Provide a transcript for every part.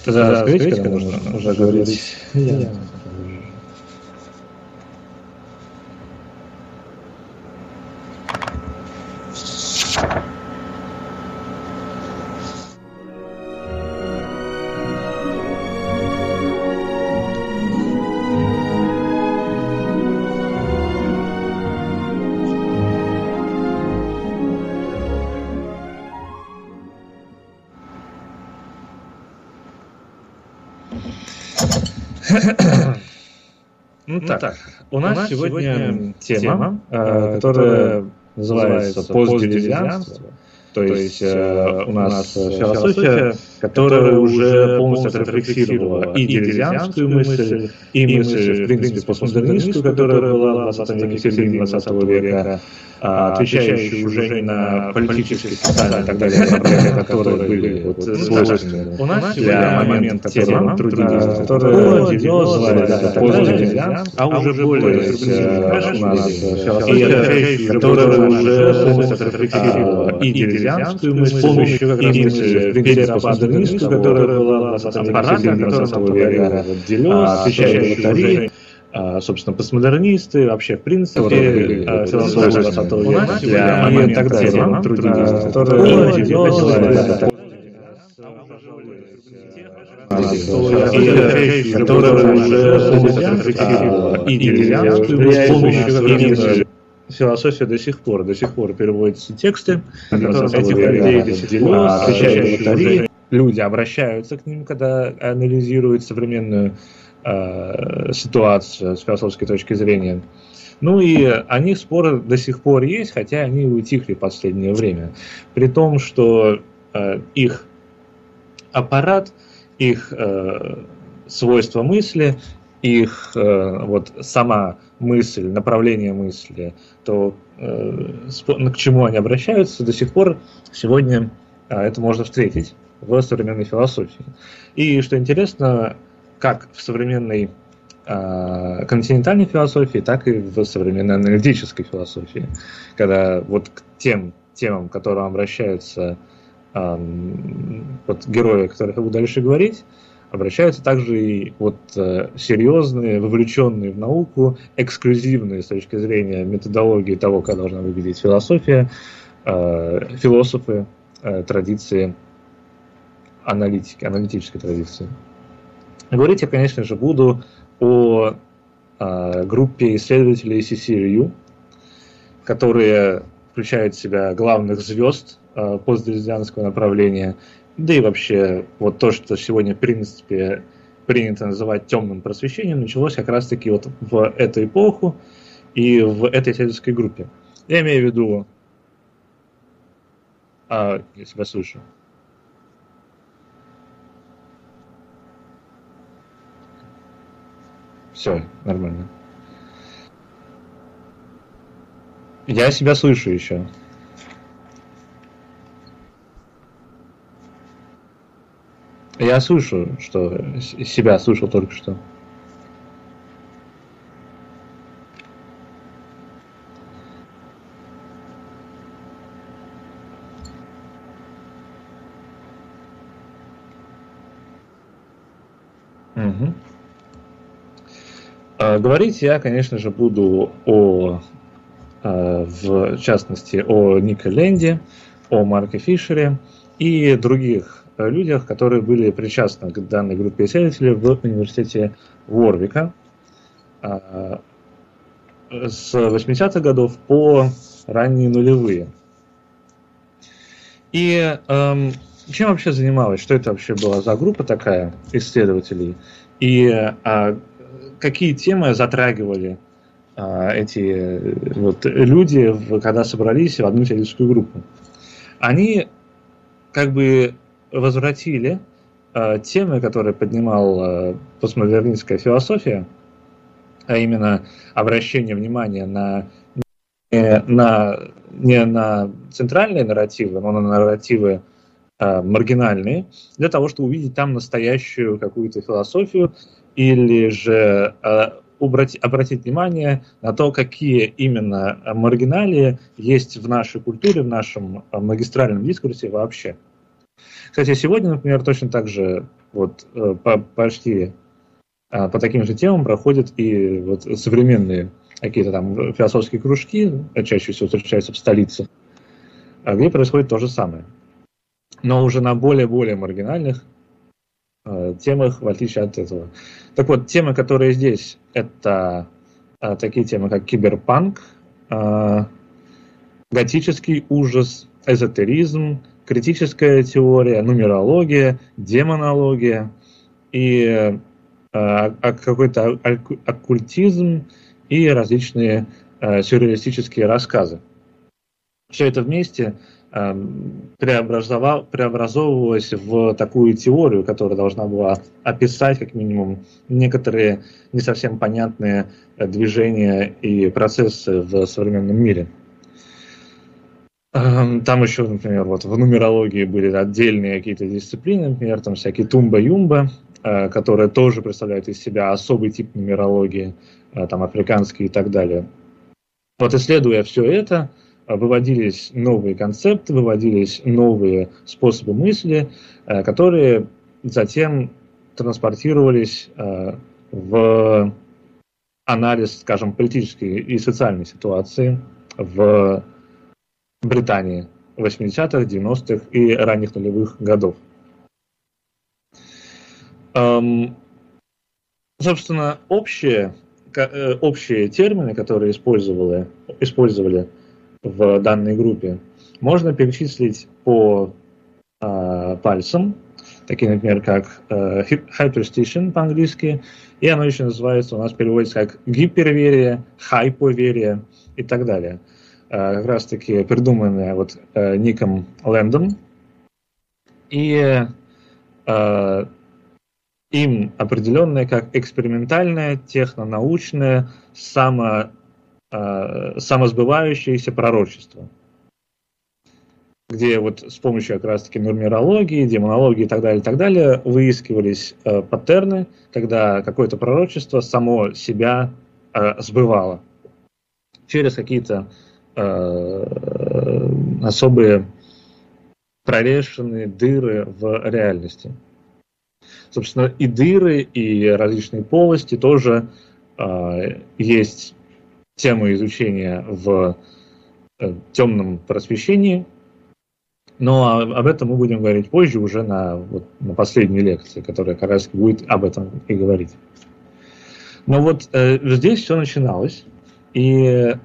Тогда скажите, когда можно уже говорить. Ну так, у нас сегодня тема, которая называется постдилезианство. То есть у нас философия, которая уже полностью отрефлексировала и дилезианскую мысль, и мысль, в принципе, постмодернистскую, которая была в 20 веке, в середине 20 века, отвечающую уже не на политические, социальные и так далее проблемы, которые были свойственны для момента, который трудились, которые называли постдилезианство, а уже более у нас философия, которая уже полностью отрефлексировала и дилезианскую мысль, с помощью как раз мысли постмодернистскую, которая была в 20 века, отвечающая уже собственно, постмодернисты, вообще, в принципе, философы 20 века для момента тема трудились, которая уже полностью отрефлексировала и дилезианскую мысль, с помощью философия до сих пор переводятся тексты, этих людей отвечающие люди обращаются к ним, когда анализируют современную ситуацию с философской точки зрения. Ну и о них споры до сих пор есть, хотя они утихли в последнее время. При том, что их аппарат, их свойства мысли, их вот сама мысль, направление мысли, то к чему они обращаются, до сих пор сегодня это можно встретить в современной философии. И что интересно, как в современной континентальной философии, так и в современной аналитической философии, когда вот к тем темам, к которым обращаются вот герои, о которых я буду дальше говорить, обращаются также и вот серьезные, вовлеченные в науку, эксклюзивные с точки зрения методологии того, как должна выглядеть философия, философы, традиции аналитики, аналитической традиции. Говорить я, конечно же, буду о группе исследователей CCRU, которые включают в себя главных звезд постдилезианского направления, да и вообще вот то, что сегодня, в принципе, принято называть темным просвещением, началось как раз-таки вот в эту эпоху и в этой исследовательской группе. Я имею в виду... я себя слышу. Все, нормально. Я себя слышу еще. Я слышу, что себя слышал только что. Угу. Говорить я, конечно же, буду в частности, о Нике Ленде, о Марке Фишере и других людях, которые были причастны к данной группе исследователей в университете Уорвика с 80-х годов по ранние нулевые. И чем вообще занималась? Что это вообще была за группа такая исследователей? И какие темы затрагивали эти вот люди, когда собрались в одну исследовательскую группу? Они как бы возвратили темы, которые поднимала постмодернистская философия, а именно обращение внимания не на центральные нарративы, но на нарративы маргинальные, для того, чтобы увидеть там настоящую какую-то философию, или же обратить внимание на то, какие именно маргиналии есть в нашей культуре, в нашем магистральном дискурсе вообще. Кстати, сегодня, например, точно так же вот почти по таким же темам проходят и вот современные какие-то там философские кружки, чаще всего встречаются в столице, где происходит то же самое. Но уже на более-более маргинальных темах, в отличие от этого. Так вот, темы, которые здесь, это такие темы, как киберпанк, готический ужас, эзотеризм, критическая теория, нумерология, демонология и какой-то оккультизм и различные сюрреалистические рассказы. Все это вместе преобразовывалось в такую теорию, которая должна была описать, как минимум, некоторые не совсем понятные движения и процессы в современном мире. Там еще, например, вот в нумерологии были отдельные какие-то дисциплины, например, там всякие тумба-юмба, которые тоже представляют из себя особый тип нумерологии, там африканские и так далее. Вот исследуя все это, выводились новые концепты, выводились новые способы мысли, которые затем транспортировались в анализ, скажем, политической и социальной ситуации в Британии 80-х, 90-х и ранних нулевых годов. Собственно, общие термины, которые использовали в данной группе, можно перечислить по пальцам, такие, например, как hyperstition по-английски, и оно еще называется, у нас переводится как гиперверие, хайповерие и так далее. Как раз-таки придуманное вот Ником Лэндом, и им определенное как экспериментальное, технонаучное, самосбывающееся пророчество, где вот с помощью как раз-таки нумерологии, демонологии и так далее выискивались паттерны, когда какое-то пророчество само себя сбывало через какие-то особые прорешенные дыры в реальности. Собственно, и дыры, и различные полости тоже есть тема изучения в темном просвещении, но об этом мы будем говорить позже, уже на последней лекции, которая как раз будет об этом и говорить. Но вот здесь все начиналось, и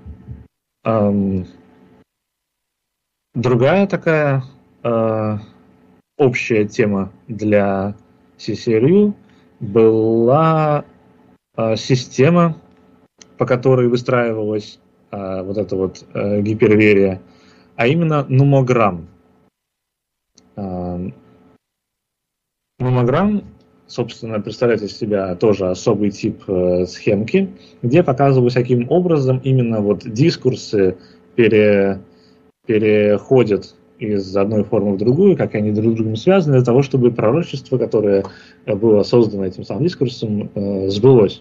другая такая общая тема для CCLU была система, по которой выстраивалась вот эта вот гиперверия, а именно нумограмм. Нумограмм, собственно, представляет из себя тоже особый тип схемки, где показывают, каким образом именно вот дискурсы переходят из одной формы в другую, как они друг с другом связаны, для того, чтобы пророчество, которое было создано этим самым дискурсом, сбылось.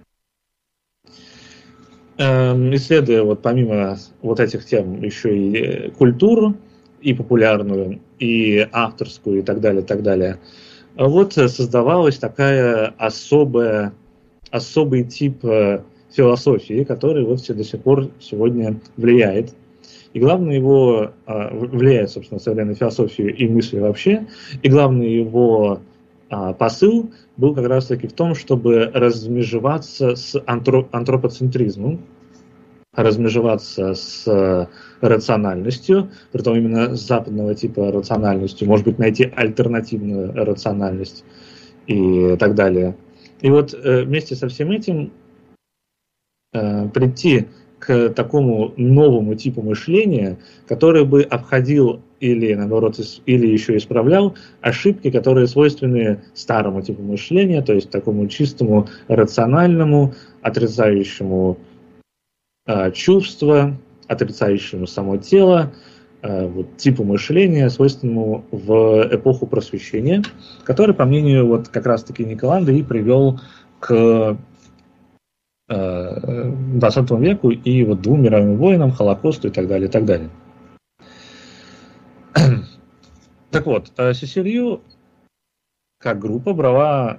Исследуя вот помимо вот этих тем еще и культуру, и популярную, и авторскую, и так далее, вот создавалась такая особый тип философии, который вот до сих пор сегодня влияет. И главное его влияет, собственно, современную философию и мысли вообще. И главный его посыл был как раз-таки в том, чтобы размежеваться с антропоцентризмом, размежеваться с рациональностью, притом именно с западного типа рациональностью, может быть, найти альтернативную рациональность и так далее. И вот вместе со всем этим прийти к такому новому типу мышления, который бы обходил или, наоборот, или еще исправлял ошибки, которые свойственны старому типу мышления, то есть такому чистому, рациональному, отрицающему чувства, отрицающему само тело, вот, типу мышления, свойственному в эпоху просвещения, который, по мнению вот как раз-таки Ника Ланда, и привел к 20 веку и вот 2 мировым войнам, Холокосту и так далее, и так далее. Так вот, CCLU как группа брала,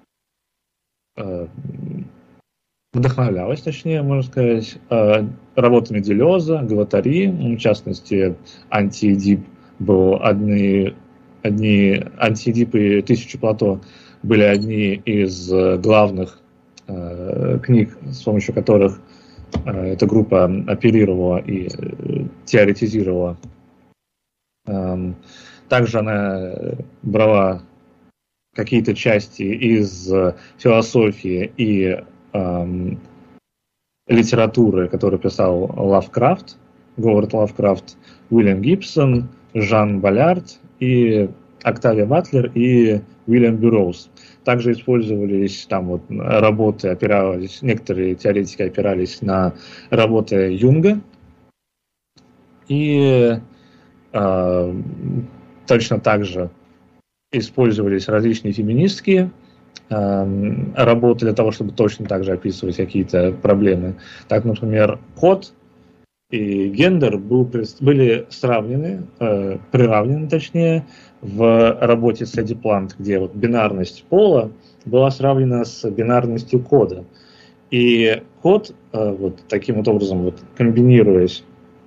вдохновлялась, точнее, можно сказать, работами Делеза, Гваттари, в частности, Антиэдип был одни Антиэдип и Тысячу Плато были одни из главных книг, с помощью которых эта группа оперировала и теоретизировала. Также она брала какие-то части из философии и литературы, которую писал Лавкрафт, Говард Лавкрафт, Уильям Гибсон, Жан Баллярд и Октавия Батлер и Уильям Бюроуз. Также использовались там вот работы, опирались, некоторые теоретики опирались на работы Юнга. И точно так же использовались различные феминистские работы для того, чтобы точно так же описывать какие-то проблемы. Так, например, код и гендер были сравнены, приравнены, точнее, в работе Сэдди Плант, где вот бинарность пола была сравнена с бинарностью кода. И код, вот таким вот образом, вот, комбинируясь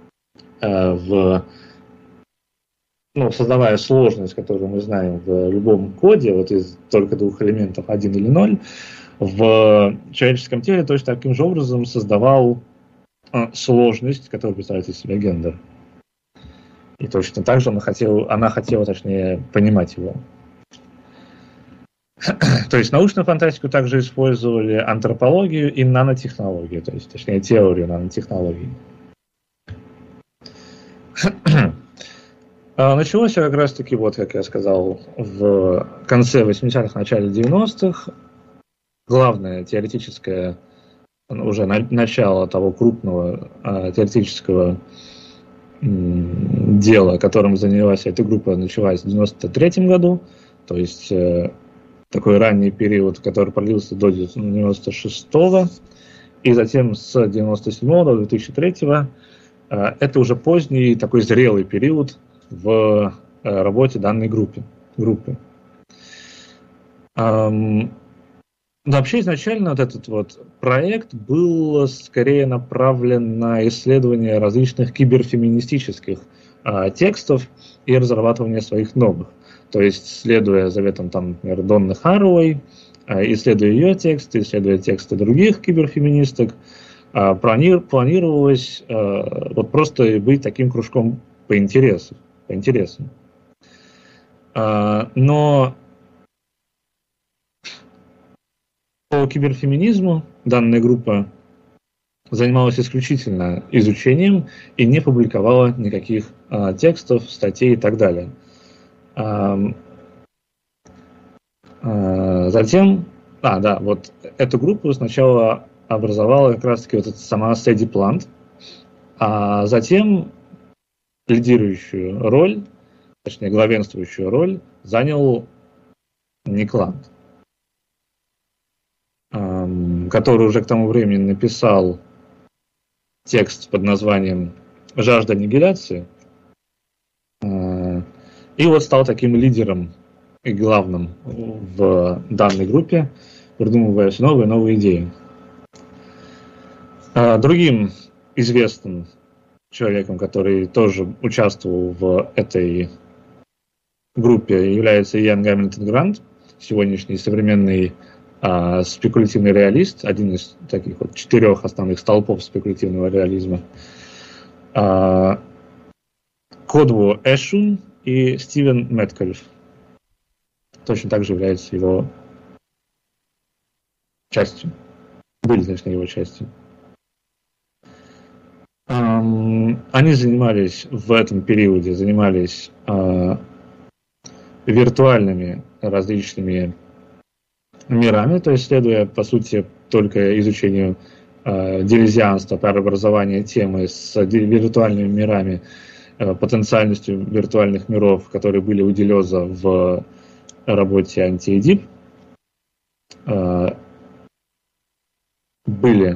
создавая сложность, которую мы знаем в любом коде, вот из только двух элементов 1 или 0, в человеческом теле точно таким же образом создавал сложность, которая представляет из себя гендер. И точно так же она хотела, точнее, понимать его. То есть научную фантастику также использовали антропологию и нанотехнологию, то есть, точнее, теорию нанотехнологий. Началось как раз-таки, вот как я сказал, в конце 80-х, начале 90-х. Главное теоретическое, уже начало того крупного теоретического дела, которым занялась эта группа, началась в 93-м году. То есть такой ранний период, который продлился до 96-го. И затем с 97-го до 2003-го это уже поздний такой зрелый период в работе данной группы. Вообще изначально вот этот вот проект был скорее направлен на исследование различных киберфеминистических текстов и разрабатывание своих новых. То есть, следуя заветам, там, например, Донны Харуэй, исследуя ее тексты, исследуя тексты других киберфеминисток, планировалось вот просто быть таким кружком по интересам. Но по киберфеминизму данная группа занималась исключительно изучением и не публиковала никаких текстов, статей и так далее. Затем, вот эту группу сначала образовала как раз-таки вот эта сама Сэдди Плант, а затем лидирующую роль, точнее главенствующую роль, занял Ник Ланд, который уже к тому времени написал текст под названием «Жажда аннигиляции», и вот стал таким лидером и главным в данной группе, придумывая все новые и новые идеи. Другим известным человеком, который тоже участвовал в этой группе, является Иан Гамильтон Грант, сегодняшний современный спекулятивный реалист, один из таких вот 4 основных столпов спекулятивного реализма. Кодву Эшун и Стивен Мэткалиф точно так же являются его частью. Были, точнее, его частью. Они занимались в этом периоде виртуальными различными мирами, то есть следуя, по сути, только изучению делезианства, преобразования темы с виртуальными мирами, потенциальностью виртуальных миров, которые были у Делеза в работе Антиэдип, были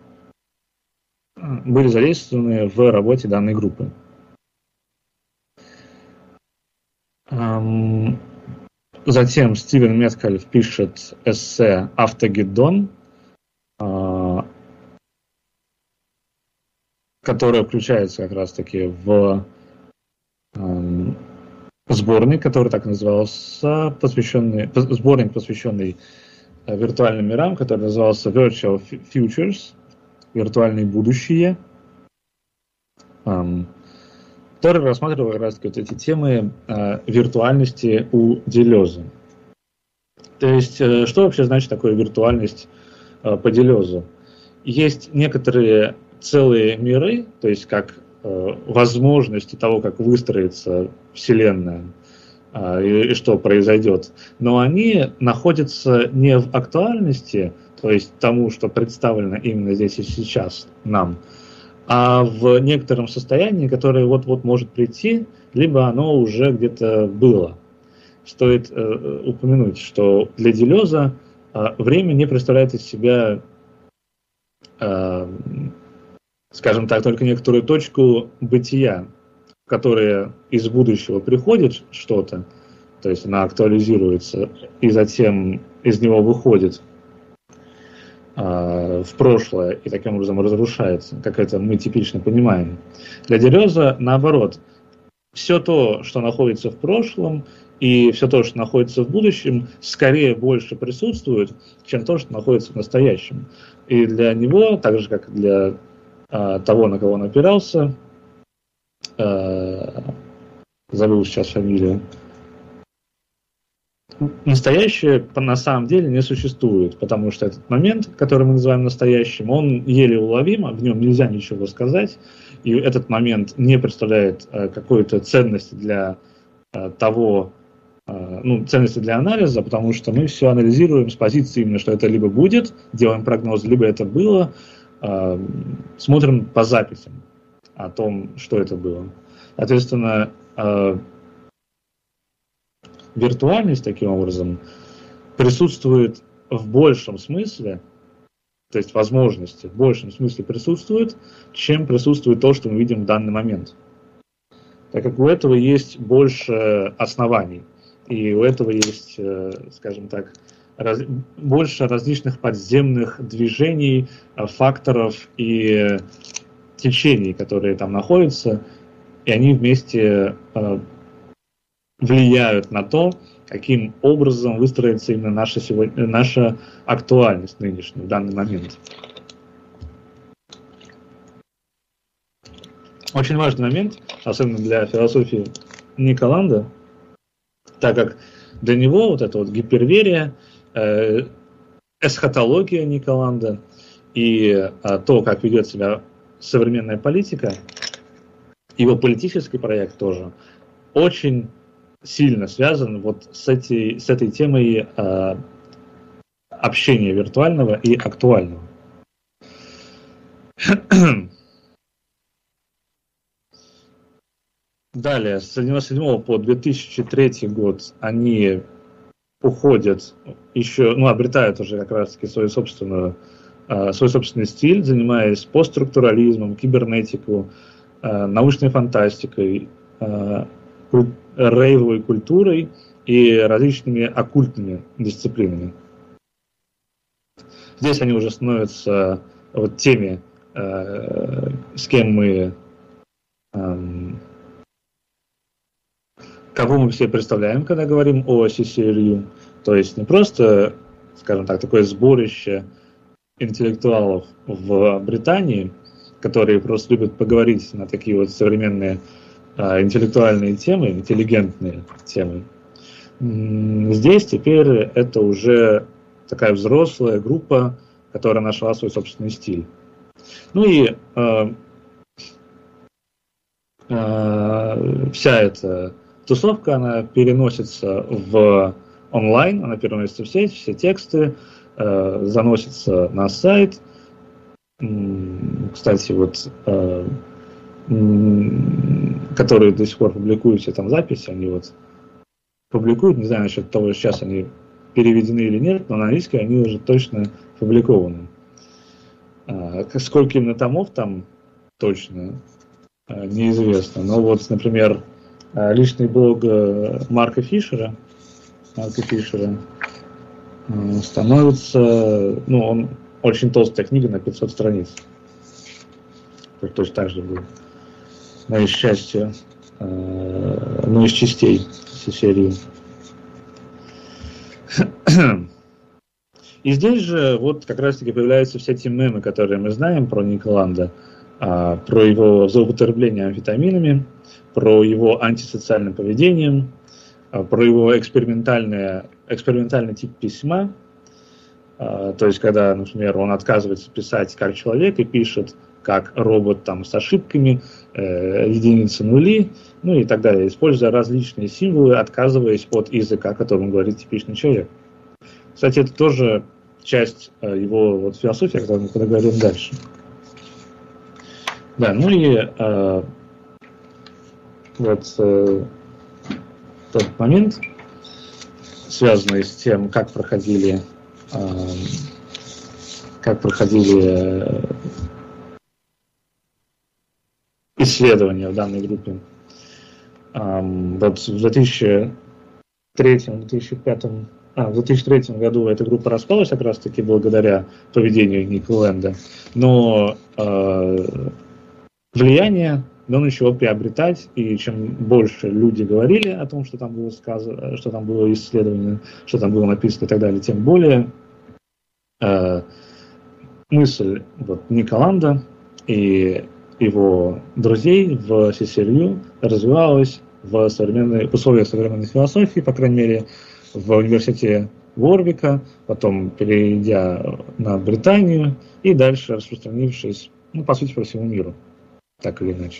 задействованы в работе данной группы. Затем Стивен Меткальф пишет эссе «Автогеддон», которое включается как раз-таки в сборник, который так назывался, сборник, посвященный виртуальным мирам, который назывался Virtual Futures, виртуальные будущие, который рассматривал как раз вот эти темы виртуальности у Делеза. То есть, что вообще значит такое виртуальность по Делезу? Есть некоторые целые миры, то есть как возможности того, как выстроится Вселенная и что произойдет, но они находятся не в актуальности, то есть тому, что представлено именно здесь и сейчас нам, а в некотором состоянии, которое вот-вот может прийти, либо оно уже где-то было. Стоит упомянуть, что для Делеза время не представляет из себя, скажем так, только некоторую точку бытия, в которой из будущего приходит что-то, то есть она актуализируется, и затем из него выходит в прошлое и таким образом разрушается, как это мы типично понимаем. Для Делеза, наоборот, все то, что находится в прошлом, и все то, что находится в будущем, скорее больше присутствует, чем то, что находится в настоящем. И для него, так же, как и для того, на кого он опирался, забыл сейчас фамилию, настоящее на самом деле не существует, потому что этот момент, который мы называем настоящим, он еле уловим, в нем нельзя ничего сказать, и этот момент не представляет какой-то ценности для того, ценности для анализа, потому что мы все анализируем с позиции именно, что это либо будет, делаем прогноз, либо это было, смотрим по записям о том, что это было. Соответственно, виртуальность таким образом присутствует в большем смысле, то есть возможности в большем смысле присутствуют, чем присутствует то, что мы видим в данный момент. Так как у этого есть больше оснований, и у этого есть, скажем так, больше различных подземных движений, факторов и течений, которые там находятся, и они вместе влияют на то, каким образом выстроится именно наша актуальность нынешняя, в данный момент. Очень важный момент, особенно для философии Ника Ланда, так как для него вот эта вот гиперверия, эсхатология Ника Ланда и то, как ведет себя современная политика, его политический проект тоже, очень сильно связан вот с этой темой общения виртуального и актуального. Далее, с 1997 по 2003 год они уходят еще, обретают уже как раз-таки свой собственный стиль, занимаясь постструктурализмом, кибернетику, научной фантастикой, рейвовой культурой и различными оккультными дисциплинами. Здесь они уже становятся вот теми, с кем мы, кого мы все представляем, когда говорим о CCLU. То есть не просто, скажем так, такое сборище интеллектуалов в Британии, которые просто любят поговорить на такие вот современные интеллектуальные темы, интеллигентные темы. Здесь теперь это уже такая взрослая группа, которая нашла свой собственный стиль. И вся эта тусовка, она переносится в онлайн, она переносится в сеть, все тексты заносятся на сайт. Кстати, вот которые до сих пор публикуют все там записи, они вот публикуют, не знаю насчет того, сейчас они переведены или нет, но на английском они уже точно публикованы. Сколько именно томов там точно неизвестно. Но вот, например, личный блог Марка Фишера, Марка Фишера становится, ну, он очень толстая книга на 500 страниц. Точно так же был. Но из части, но из частей всей серии. И здесь же вот как раз-таки появляются все те мемы, которые мы знаем про Ника Ланда, про его злоупотребление амфетаминами, про его антисоциальное поведение, про его экспериментальный тип письма. То есть, когда, например, он отказывается писать как человек и пишет как робот там, с ошибками, единицы, нули, ну и так далее, используя различные символы, отказываясь от языка, которым говорит типичный человек. Кстати, это тоже часть его вот, философии, о которой мы поговорим дальше. Да, ну и тот момент, связанный с тем, как проходили исследования в данной группе. Вот в 2003 году эта группа распалась как раз-таки благодаря поведению Ника Ланда, но влияние он начал приобретать, и чем больше люди говорили о том, что там было сказано, что там было исследование, что там было написано и так далее, тем более мысль вот, Ника Ланда и его друзей в CCLU развивалась в условиях современной философии, по крайней мере, в университете Уорвика, потом перейдя на Британию и дальше распространившись, ну, по сути, по всему миру, так или иначе.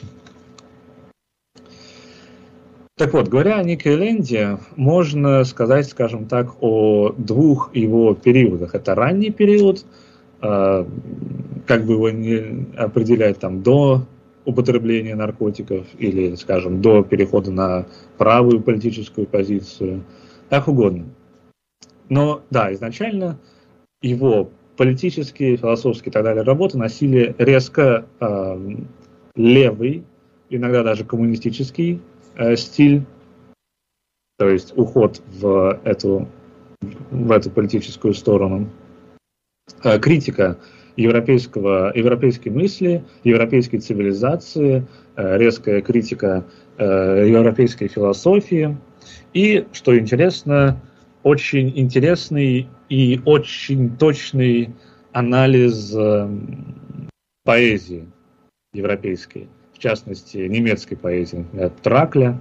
Так вот, говоря о Нике Ленде, можно сказать, скажем так, о двух его периодах. Это ранний период, как бы его не определять там до употребления наркотиков или, скажем, до перехода на правую политическую позицию, как угодно. Но да, изначально его политические, философские и так далее работы носили резко левый, иногда даже коммунистический стиль, то есть уход в эту политическую сторону. Критика европейской мысли, европейской цивилизации, резкая критика европейской философии и, что интересно, очень интересный и очень точный анализ поэзии европейской, в частности, немецкой поэзии, Тракля.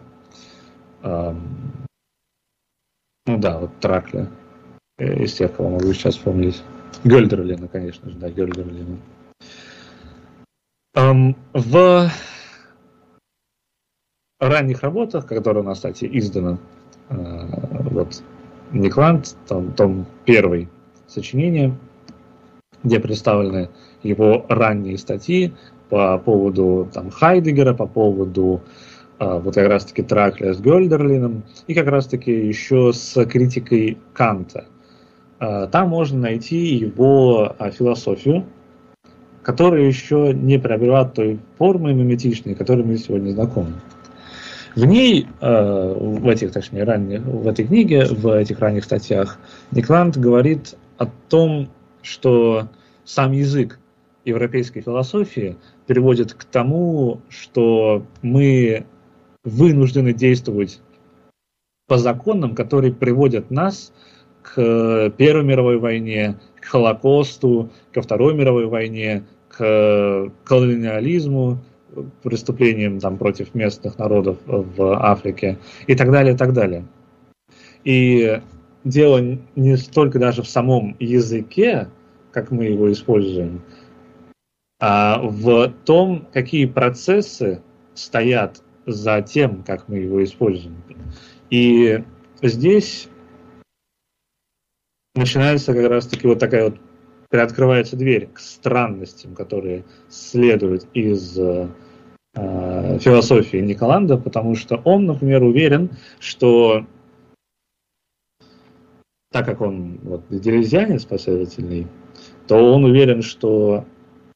Ну да, вот Тракля, из тех, кого могу сейчас вспомнить. Гёльдерлина, конечно же, да, Гёльдерлина. В ранних работах, которые у нас, кстати, изданы, вот, Ник Ланд, том 1 сочинение, где представлены его ранние статьи по поводу там, Хайдеггера, по поводу вот как раз-таки Тракля с Гёльдерлином и как раз-таки еще с критикой Канта. Там можно найти его философию, которая еще не приобрела той формы миметичной, которой мы сегодня знакомы. В ней, в этой книге, в этих ранних статьях, Ник Ланд говорит о том, что сам язык европейской философии приводит к тому, что мы вынуждены действовать по законам, которые приводят нас к Первой мировой войне, к Холокосту, ко Второй мировой войне, к колониализму, преступлениям там, против местных народов в Африке и так далее, и так далее. И дело не столько даже в самом языке, как мы его используем, а в том, какие процессы стоят за тем, как мы его используем. И здесь начинается как раз-таки вот такая вот, приоткрывается дверь к странностям, которые следуют из философии Ника Ланда, потому что он, например, уверен, что так как он вот, делезианец последовательный, то он уверен, что,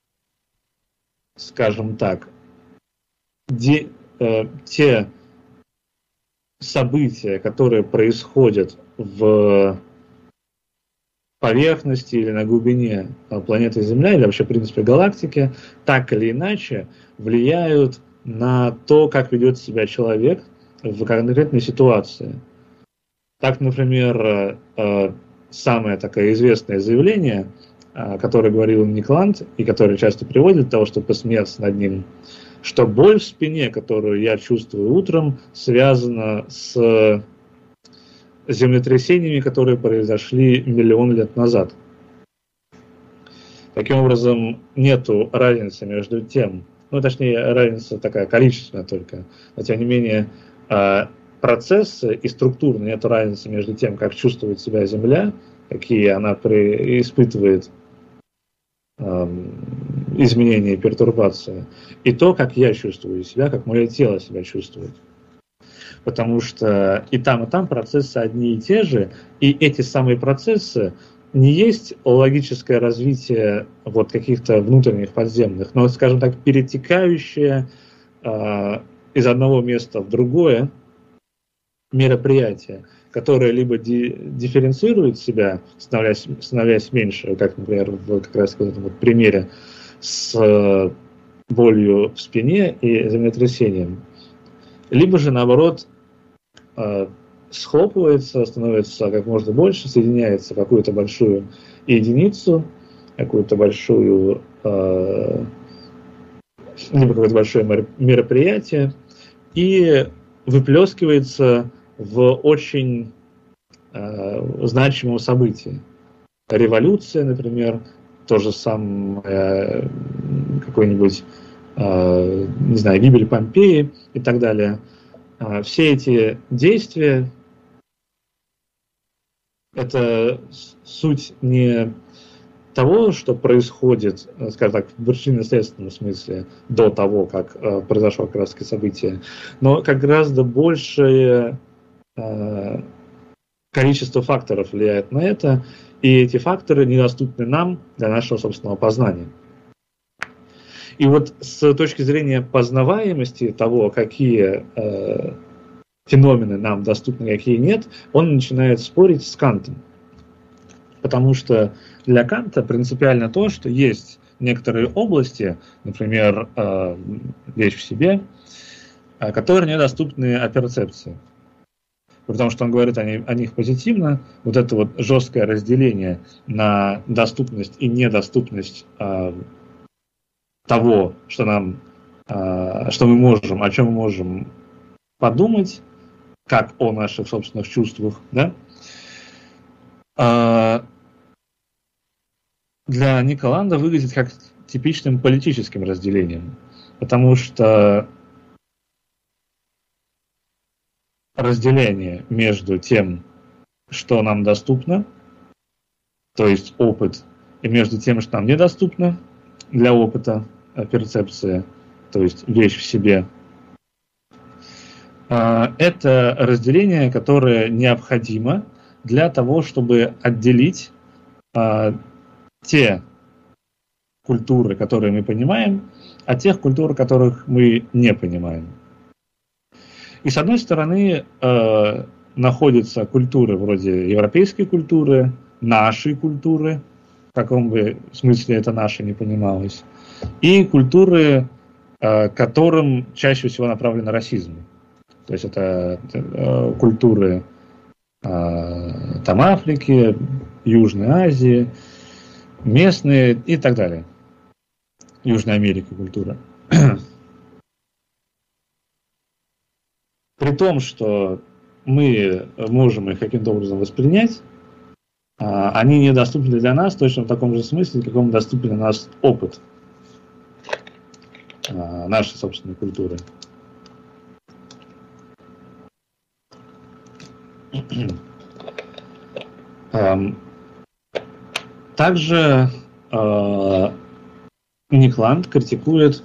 скажем так, те события, которые происходят в поверхности или на глубине планеты Земля, или вообще, в принципе, галактики, так или иначе влияют на то, как ведет себя человек в конкретной ситуации. Так, например, самое такое известное заявление, которое говорил Никланд, и которое часто приводит для того, чтобы посмеяться над ним, что боль в спине, которую я чувствую утром, связана с землетрясениями, которые произошли миллион лет назад. Таким образом, нету разницы между тем, точнее, разница такая количественная только, но тем не менее, процессы и структурно нет разницы между тем, как чувствует себя Земля, какие она испытывает изменения и пертурбации, и то, как я чувствую себя, как мое тело себя чувствует. Потому что и там процессы одни и те же, и эти самые процессы не есть логическое развитие вот каких-то внутренних подземных, но, скажем так, перетекающее из одного места в другое мероприятие, которое либо дифференцирует себя, становясь меньше, как, например, как раз в этом вот примере с болью в спине и землетрясением, либо же, наоборот, схлопывается, становится как можно больше, соединяется в какую-то большую единицу, какую-то большую, либо какое-то большое мероприятие, и выплескивается в очень значимом событии. Революция, например, то же самое, какой-нибудь, не знаю, гибель Помпеи и так далее. Все эти действия – это суть не того, что происходит, скажем так, в причинно-следственном смысле до того, как произошло как раз событие, но как гораздо большее количество факторов влияет на это, и эти факторы недоступны нам для нашего собственного познания. И вот с точки зрения познаваемости того, какие феномены нам доступны, какие нет, он начинает спорить с Кантом. Потому что для Канта принципиально то, что есть некоторые области, например, вещь в себе, которые недоступны оперцепции. Потому что он говорит о них позитивно, вот это вот жесткое разделение на доступность и недоступность того, что мы можем, о чем мы можем подумать, как о наших собственных чувствах, да? Для Николанда выглядит как типичным политическим разделением, потому что разделение между тем, что нам доступно, то есть опыт, и между тем, что нам недоступно для опыта, перцепция, то есть вещь в себе, это разделение, которое необходимо для того, чтобы отделить те культуры, которые мы понимаем, от тех культур, которых мы не понимаем. И с одной стороны находятся культуры вроде европейской культуры, нашей культуры, в каком бы смысле это наше не понималось, и культуры, которым чаще всего направлен расизм. То есть это культуры там Африки, Южной Азии, местные и так далее. Южной Америки культура. При том, что мы можем их каким-то образом воспринять, они недоступны для нас точно в таком же смысле, в каком доступен для нас опыт нашей собственной культуры. Также Никланд критикует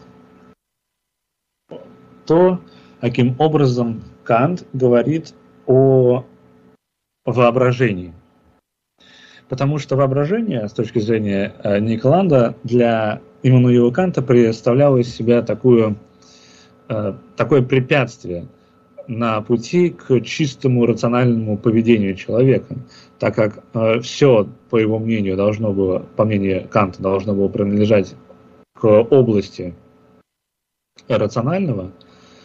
то, каким образом Кант говорит о воображении. Потому что воображение, с точки зрения Никланда, для Иммануила Канта представляло из себя такое препятствие на пути к чистому рациональному поведению человека, так как все, по его мнению, должно было, по мнению Канта, должно было принадлежать к области рационального,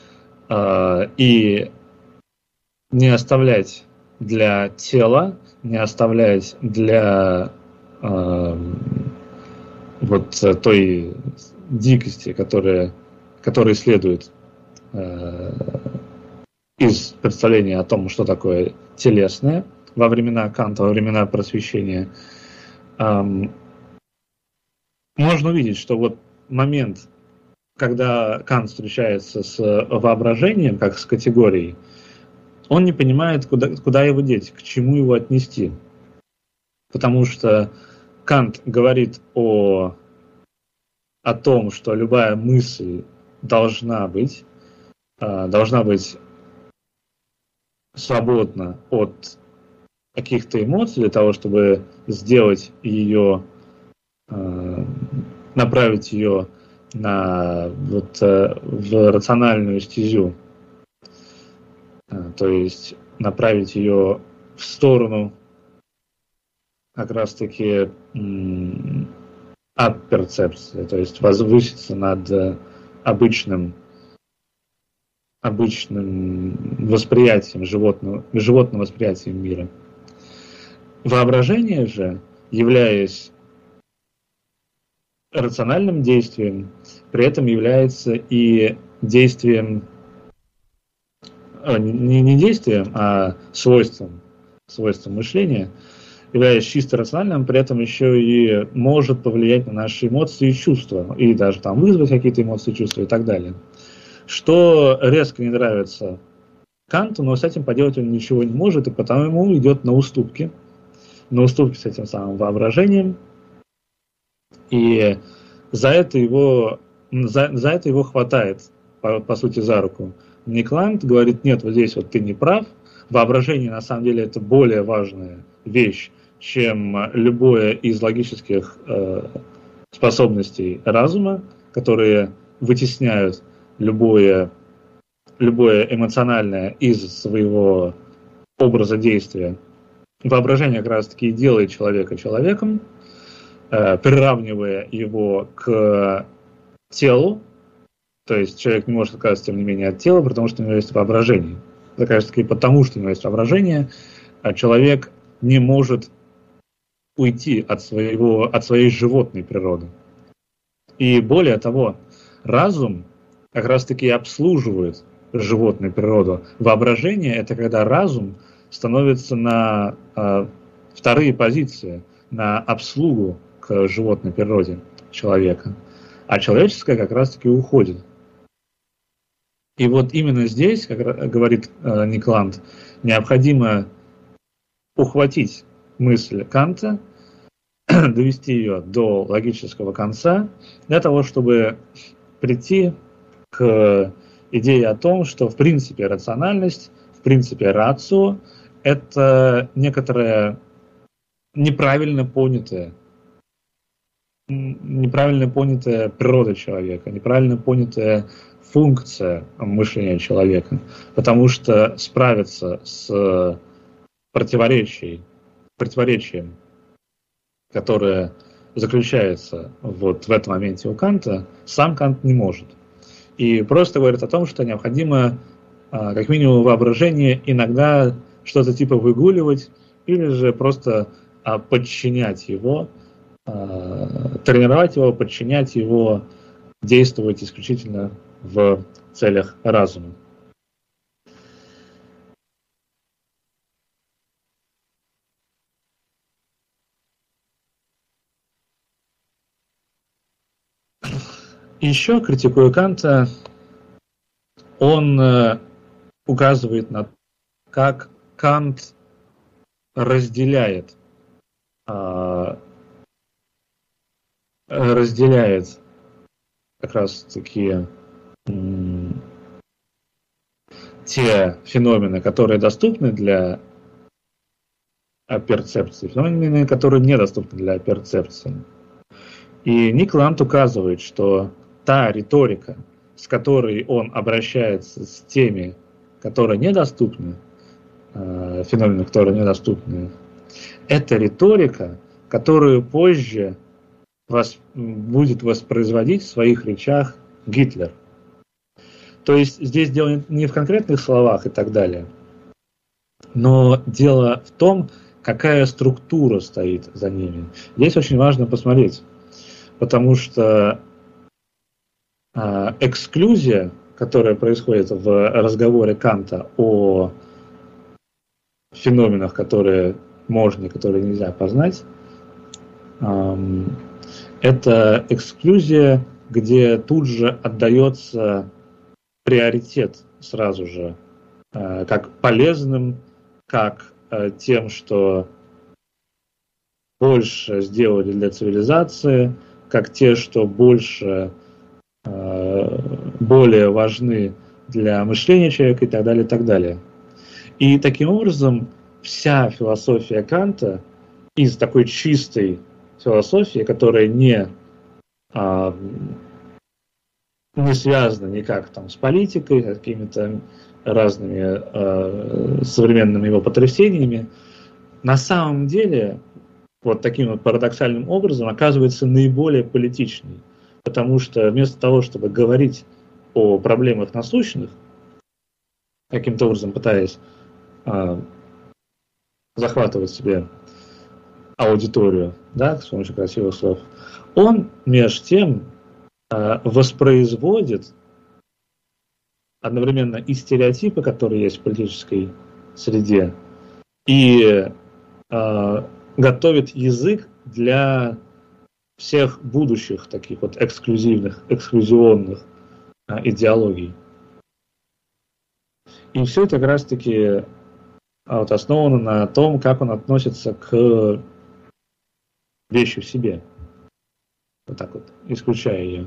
и не оставлять для тела, не оставлять для вот той дикости, которая следует из представления о том, что такое телесное во времена Канта, во времена просвещения. Можно увидеть, что вот момент, когда Кант встречается с воображением, как с категорией, он не понимает, куда его деть, к чему его отнести. Потому что Кант говорит о том, что любая мысль должна быть свободна от каких-то эмоций для того, чтобы сделать ее, направить ее в рациональную стезю. То есть направить ее в сторону как раз-таки апперцепции, то есть возвыситься над обычным восприятием животным восприятием мира. Воображение же, являясь рациональным действием, при этом является и действием, не действием, а свойством мышления, являясь чисто рациональным, при этом еще и может повлиять на наши эмоции и чувства, и даже там вызвать какие-то эмоции, чувства и так далее. Что резко не нравится Канту, но с этим поделать он ничего не может, и потому идет на уступки с этим самым воображением, и за это его хватает, по сути, за руку. Кант говорит: нет, вот здесь вот ты не прав, воображение на самом деле это более важная вещь, чем любое из логических способностей разума, которые вытесняют любое эмоциональное из своего образа действия. Воображение как раз-таки делает человека человеком, приравнивая его к телу. То есть человек не может отказаться, тем не менее, от тела, потому что у него есть воображение. Это, как раз-таки потому, что у него есть воображение, человек не может уйти от своей животной природы. И более того, разум как раз-таки обслуживает животную природу. Воображение – это когда разум становится на вторые позиции, на обслугу к животной природе человека. А человеческое как раз-таки уходит. И вот именно здесь, как говорит Никланд, необходимо ухватить мысль Канта, довести ее до логического конца, для того, чтобы прийти к идее о том, что в принципе рациональность, в принципе рацио – это некоторая неправильно понятая природа человека, неправильно понятая функция мышления человека, потому что справиться с противоречием, которое заключается вот в этом моменте у Канта, сам Кант не может. И просто говорит о том, что необходимо, как минимум, воображение иногда что-то типа выгуливать, или же просто подчинять его, тренировать его, подчинять его, действовать исключительно в целях разума. Еще, критикуя Канта, он указывает на то, как Кант разделяет как раз таки те феномены, которые доступны для перцепции, феномены, которые недоступны для перцепции. И Никланд указывает, что та риторика, с которой он обращается с теми, которые недоступны, феномены, которые недоступны, это риторика, которую позже будет воспроизводить в своих речах Гитлер. То есть здесь дело не в конкретных словах и так далее, но дело в том, какая структура стоит за ними. Здесь очень важно посмотреть, потому что эксклюзия, которая происходит в разговоре Канта о феноменах, которые можно и которые нельзя познать, это эксклюзия, где тут же отдается приоритет сразу же как полезным, как тем, что больше сделали для цивилизации, как те, что более важны для мышления человека и так далее, и так далее. И таким образом вся философия Канта из такой чистой философии, которая не связана никак там с политикой, какими-то разными современными его потрясениями, на самом деле вот таким вот парадоксальным образом оказывается наиболее политичной. Потому что вместо того, чтобы говорить о проблемах насущных, каким-то образом пытаясь захватывать себе аудиторию, да, с помощью красивых слов, он между тем воспроизводит одновременно и стереотипы, которые есть в политической среде, и готовит язык для всех будущих таких вот эксклюзионных идеологий. И все это как раз-таки вот основано на том, как он относится к вещи в себе. Вот так вот, исключая ее.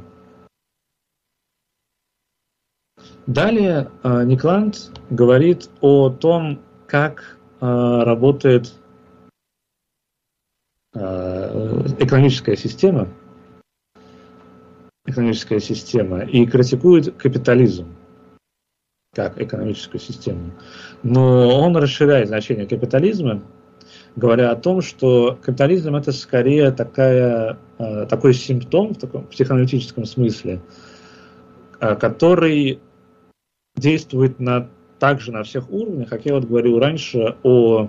Далее Никланд говорит о том, как работает экономическая система, и критикует капитализм как экономическую систему. Но он расширяет значение капитализма, говоря о том, что капитализм это скорее такой симптом в таком психоаналитическом смысле, который действует также на всех уровнях, как я вот говорил раньше о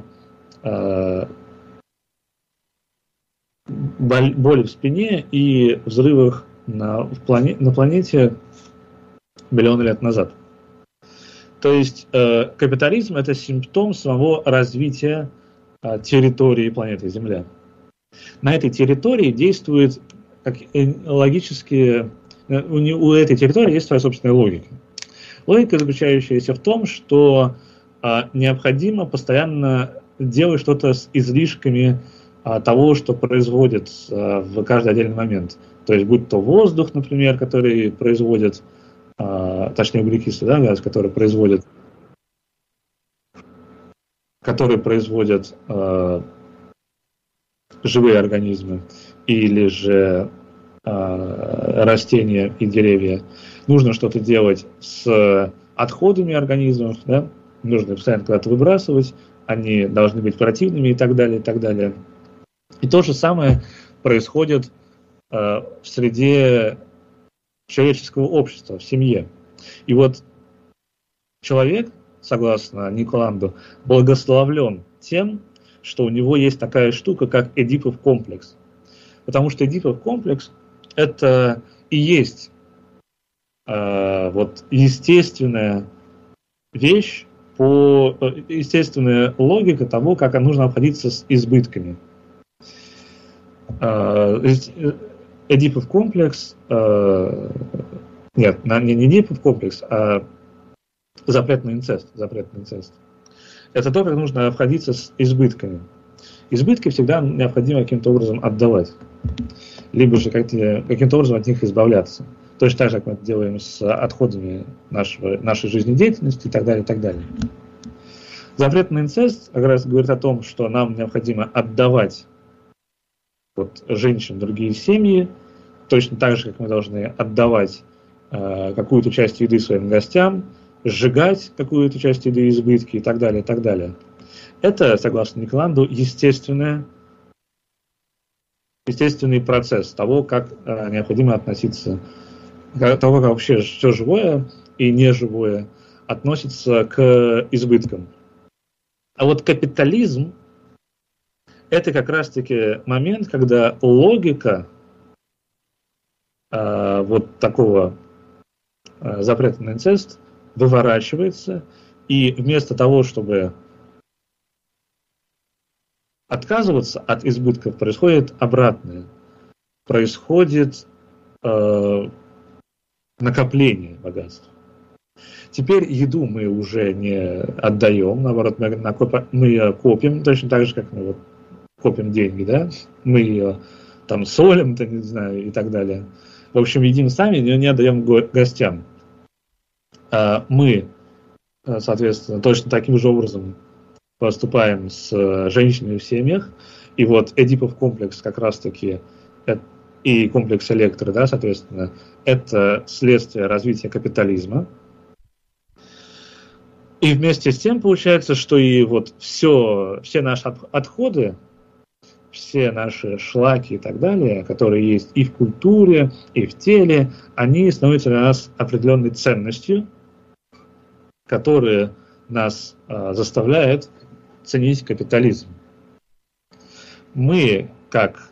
боли в спине и взрывах на планете миллионы лет назад. То есть капитализм это симптом самого развития территории планеты Земля. На этой территории действует логически, у этой территории есть своя собственная логика. Логика, заключающаяся в том, что необходимо постоянно делать что-то с излишками того, что производит в каждый отдельный момент. То есть, будь то воздух, например, который производит, точнее углекислый, да, газ, который производит живые организмы, или же растения и деревья. Нужно что-то делать с отходами организмов, да? Нужно постоянно куда-то выбрасывать, они должны быть противными и так далее, и так далее. И то же самое происходит в среде человеческого общества, в семье. И вот человек, согласно Никланду, благословлен тем, что у него есть такая штука, как Эдипов комплекс. Потому что Эдипов комплекс – это и есть вот естественная вещь, естественная логика того, как нужно обходиться с избытками. Эдипов комплекс, нет, не Эдипов комплекс, а запретный инцест. Это то, как нужно обходиться с избытками. Избытки всегда необходимо каким-то образом отдавать, либо же каким-то образом от них избавляться. Точно так же, как мы это делаем с отходами нашей жизнедеятельности и так далее, и так далее. Запрет на инцест как раз говорит о том, что нам необходимо отдавать женщин другие семьи, точно так же, как мы должны отдавать какую-то часть еды своим гостям, сжигать какую-то часть еды избытки и так далее, и так далее. Это, согласно Никланду, естественный процесс того, как необходимо относиться, того, как вообще все живое и неживое относится к избыткам. А вот капитализм – это как раз-таки момент, когда логика вот такого запрета на инцест выворачивается, и вместо того, чтобы отказываться от избытков, происходит обратное. Происходит накопление богатства. Теперь еду мы уже не отдаем, наоборот, мы ее копим, точно так же, как мы вот копим деньги, да? Мы ее там солим, не знаю, и так далее. В общем, едим сами, но не отдаем гостям. Мы, соответственно, точно таким же образом поступаем с женщинами в семьях. И вот Эдипов комплекс как раз-таки и комплекс Электры, да, соответственно, это следствие развития капитализма. И вместе с тем получается, что и вот все наши отходы, все наши шлаки и так далее, которые есть и в культуре, и в теле, они становятся для нас определенной ценностью, которая нас заставляет ценить капитализм. Мы, как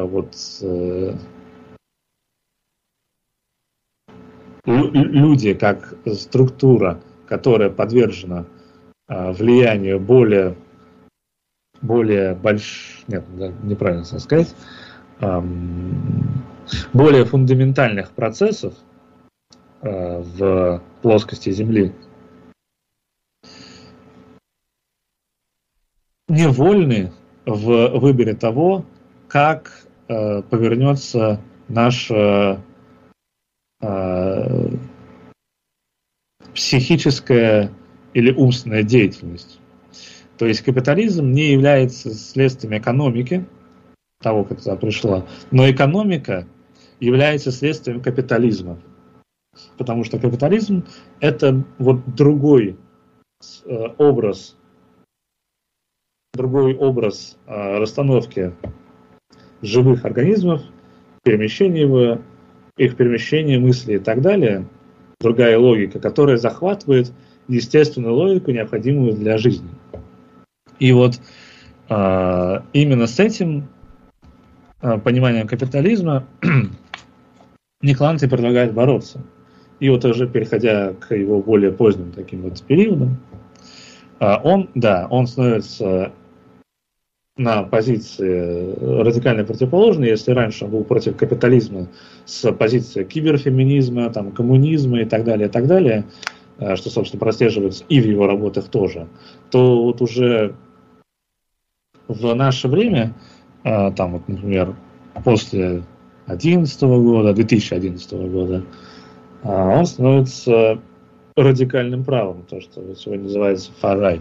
люди, как структура, которая подвержена влиянию более неправильно сказать, более фундаментальных процессов в плоскости Земли, невольны в выборе того, как повернется наша психическая или умственная деятельность. То есть капитализм не является следствием экономики, того, как туда пришло, но экономика является следствием капитализма. Потому что капитализм – это вот другой образ расстановки живых организмов, их перемещения, мысли и так далее, другая логика, которая захватывает естественную логику, необходимую для жизни. И вот именно с этим пониманием капитализма Никланд и предлагает бороться. И вот уже переходя к его более поздним таким вот периодам, он становится на позиции радикально противоположной. Если раньше он был против капитализма с позиции киберфеминизма, там, коммунизма и так далее, что, собственно, прослеживается и в его работах тоже, то вот уже в наше время, там вот, например, после 2011 года, он становится радикальным правым, то, что сегодня называется far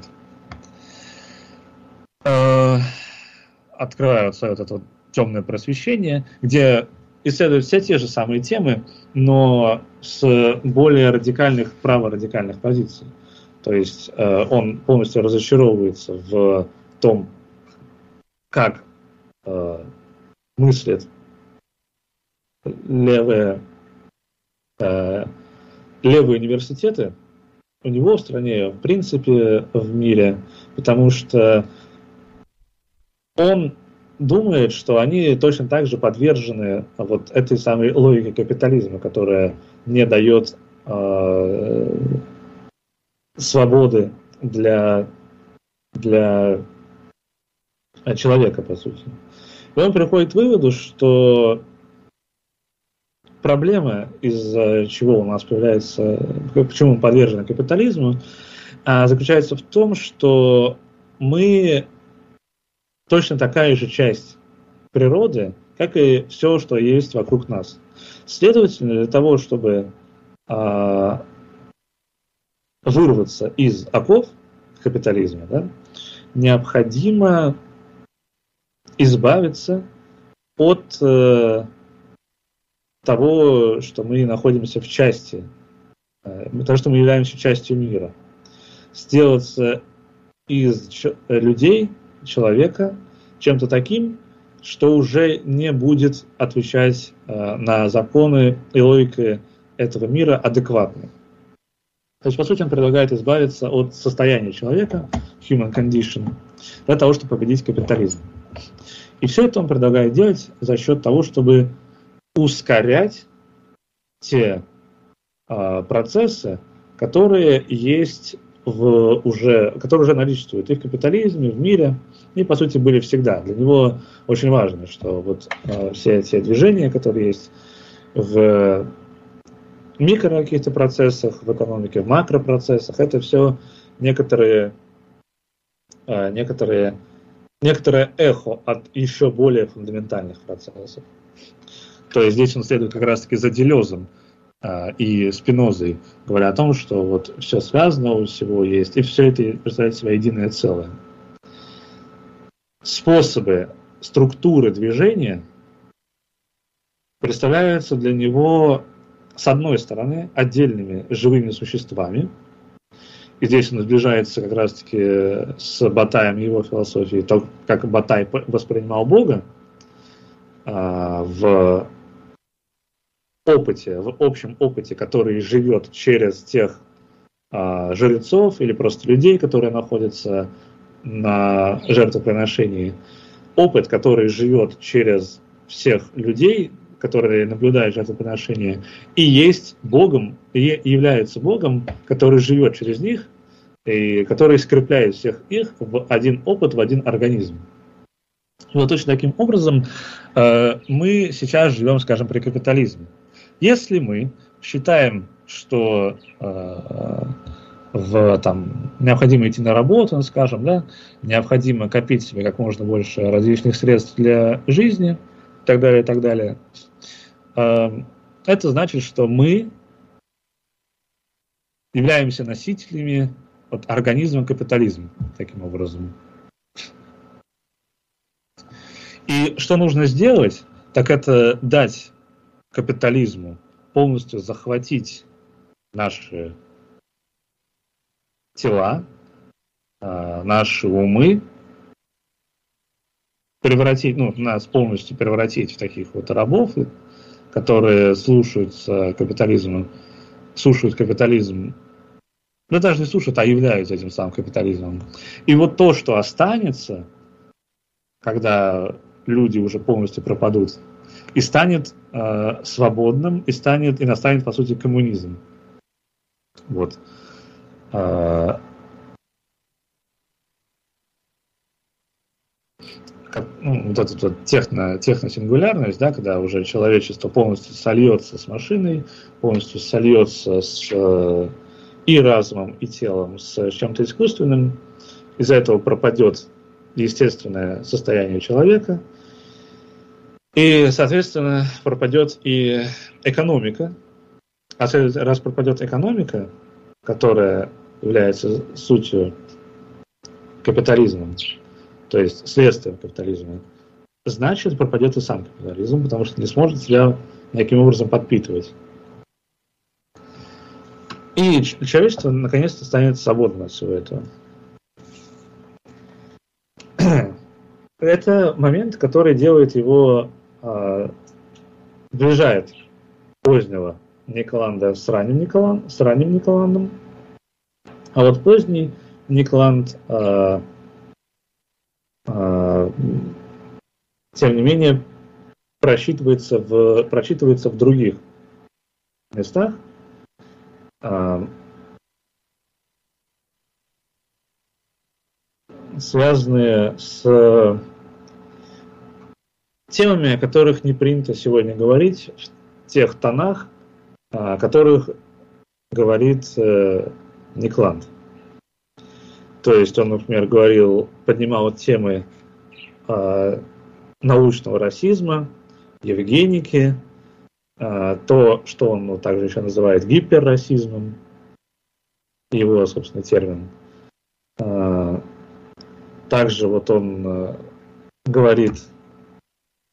right. Открывают свое вот это вот темное просвещение, где исследуют все те же самые темы, но с более праворадикальных позиций. То есть он полностью разочаровывается в том, как мыслят левые университеты у него в стране, в принципе, в мире, потому что он думает, что они точно так же подвержены вот этой самой логике капитализма, которая не дает свободы для человека, по сути. И он приходит к выводу, что проблема, из-за чего у нас появляется, почему мы подвержены капитализму, заключается в том, что мы точно такая же часть природы, как и все, что есть вокруг нас. Следовательно, для того, чтобы вырваться из оков капитализма, да, необходимо избавиться от того, что мы находимся в части потому что мы являемся частью мира. Сделать из людей, человека, чем-то таким, что уже не будет отвечать на законы и логику этого мира адекватно. То есть, по сути, он предлагает избавиться от состояния человека, human condition, для того, чтобы победить капитализм. И все это он предлагает делать за счет того, чтобы ускорять те процессы, которые есть которые уже наличествуют и в капитализме, и в мире, и, по сути, были всегда. Для него очень важно, что вот все эти движения, которые есть в микро каких-то процессах, в экономике, в макропроцессах, это все некоторое эхо от еще более фундаментальных процессов. То есть здесь он следует как раз-таки за Делезом и Спинозой, говоря о том, что вот все связано, у всего есть, и все это представляет себя единое целое. Способы, структуры движения представляются для него, с одной стороны, отдельными живыми существами, и здесь он сближается как раз-таки с Батаем и его философией, то, как Батай воспринимал Бога в общем опыте, который живет через тех жрецов или просто людей, которые находятся на жертвоприношении. Опыт, который живет через всех людей, которые наблюдают жертвоприношение, и есть Богом, и является Богом, который живет через них, и который скрепляет всех их в один опыт, в один организм. И вот точно таким образом мы сейчас живем, скажем, при капитализме. Если мы считаем, что необходимо идти на работу, скажем, да, необходимо копить себе как можно больше различных средств для жизни, и так далее, это значит, что мы являемся носителями организма капитализма, таким образом. И что нужно сделать, так это дать капитализму полностью захватить наши тела, наши умы, нас полностью превратить в таких вот рабов, которые слушают капитализм, но даже не слушают, а являются этим самым капитализмом. И вот то, что останется, когда люди уже полностью пропадут, и станет свободным, и настанет, по сути, коммунизм. Вот. Вот эта вот техносингулярность, да, когда уже человечество полностью сольется с машиной, полностью сольется и разумом, и телом с чем-то искусственным, из-за этого пропадет естественное состояние человека, и, соответственно, пропадет и экономика. А раз пропадет экономика, которая является сутью капитализма, то есть следствием капитализма, значит, пропадет и сам капитализм, потому что не сможет себя никаким образом подпитывать. И человечество наконец-то станет свободным от всего этого. Это момент, который делает его, сближает позднего Николанда с ранним Николандом, а вот поздний Николанд, тем не менее, прочитывается в других местах, связанные с темами, о которых не принято сегодня говорить, в тех тонах, о которых говорит Николанд. То есть он, например, поднимал темы научного расизма, евгеники, то, что он также еще называет гиперрасизмом, его, собственно, термин. Также вот он говорит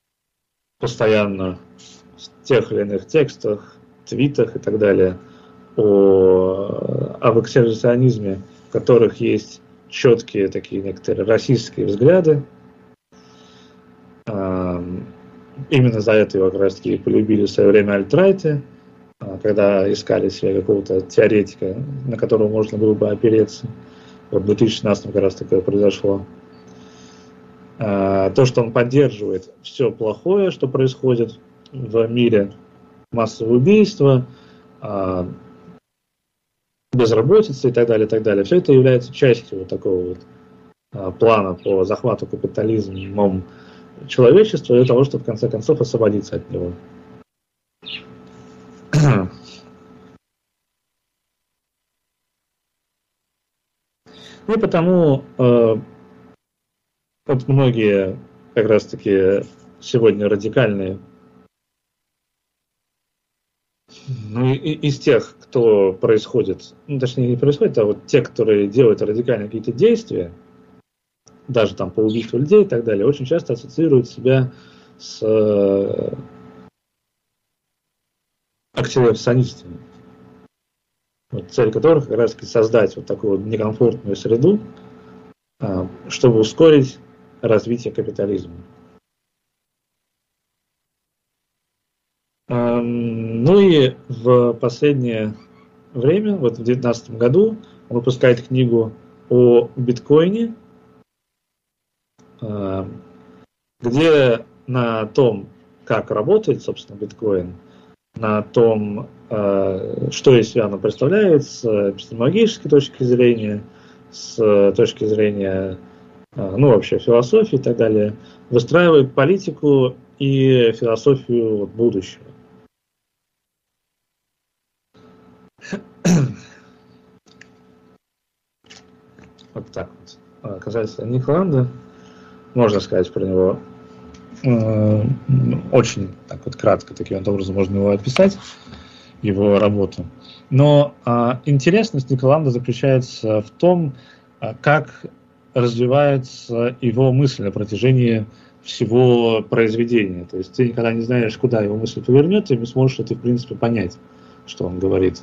постоянно в тех или иных текстах, твитах и так далее об эксерционизме, в которых есть четкие такие некоторые российские взгляды. Именно за это его как раз таки полюбили в свое время альтрайты, когда искали себе какого-то теоретика, на которого можно было бы опереться. Вот в 2016 как раз такое произошло. То, что он поддерживает все плохое, что происходит в мире, массовые убийства, безработица и так далее, все это является частью вот такого вот плана по захвату капитализмом человечества для того, чтобы в конце концов освободиться от него. И потому вот многие как раз-таки сегодня радикальные, ну, из тех, кто происходит, ну, точнее не происходит, а вот те, которые делают радикальные какие-то действия, даже там по убийству людей и так далее, очень часто ассоциируют себя с активационистами, вот, цель которых как раз создать вот такую вот некомфортную среду, чтобы ускорить развитие капитализма. Ну и в последнее время, вот в 2019 году, он выпускает книгу о биткоине, где на том, как работает, собственно, биткоин, на том, что из себя он представляет с эпистемологической точки зрения, с точки зрения, ну, вообще философии и так далее, выстраивает политику и философию будущего. Вот так вот. Касательно Ника Ланда, можно сказать про него очень так вот кратко, таким вот образом можно его описать, его работу. Но интересность Ника Ланда заключается в том, как развивается его мысль на протяжении всего произведения. То есть ты никогда не знаешь, куда его мысль повернет, и не сможешь это, в принципе, понять, что он говорит.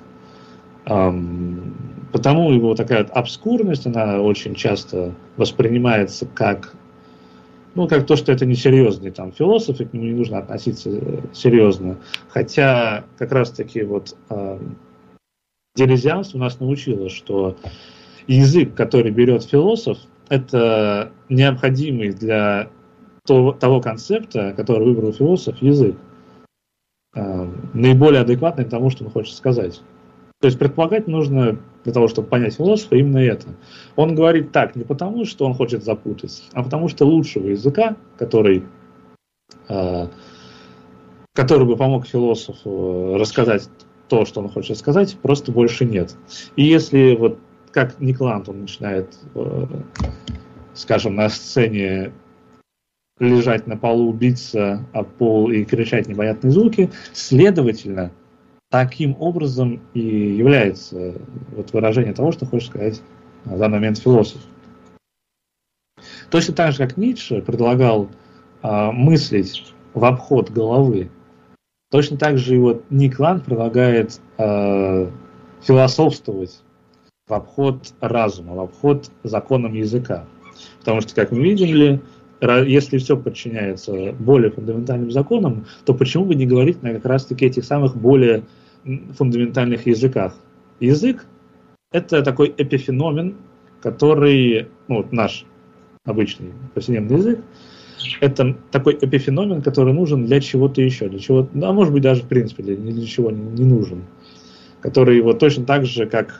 Потому его такая вот обскурность, она очень часто воспринимается как, ну, как то, что это несерьезный там философ, и к нему не нужно относиться серьезно. Хотя как раз-таки вот делезианство нас научило, что язык, который берет философ, это необходимый для того концепта, который выбрал философ, язык, наиболее адекватный тому, что он хочет сказать. То есть предполагать нужно для того, чтобы понять философа, именно это. Он говорит так не потому, что он хочет запутать, а потому что лучшего языка, который бы помог философу рассказать то, что он хочет сказать, просто больше нет. И если вот как Ник Ланд, он начинает, скажем, на сцене лежать на полу, биться об пол и кричать непонятные звуки, следовательно, таким образом и является вот выражение того, что хочет сказать на данный момент философ. Точно так же, как Ницше предлагал мыслить в обход головы, точно так же и вот Ник Ланд предлагает философствовать в обход разума, в обход законам языка. Потому что, как мы видели, если все подчиняется более фундаментальным законам, то почему бы не говорить на как раз-таки этих самых более фундаментальных языках? Язык – это такой эпифеномен, который, ну, вот наш обычный повседневный язык, это такой эпифеномен, который нужен для чего-то еще, для чего, а может быть даже в принципе для чего не нужен, который вот точно так же, как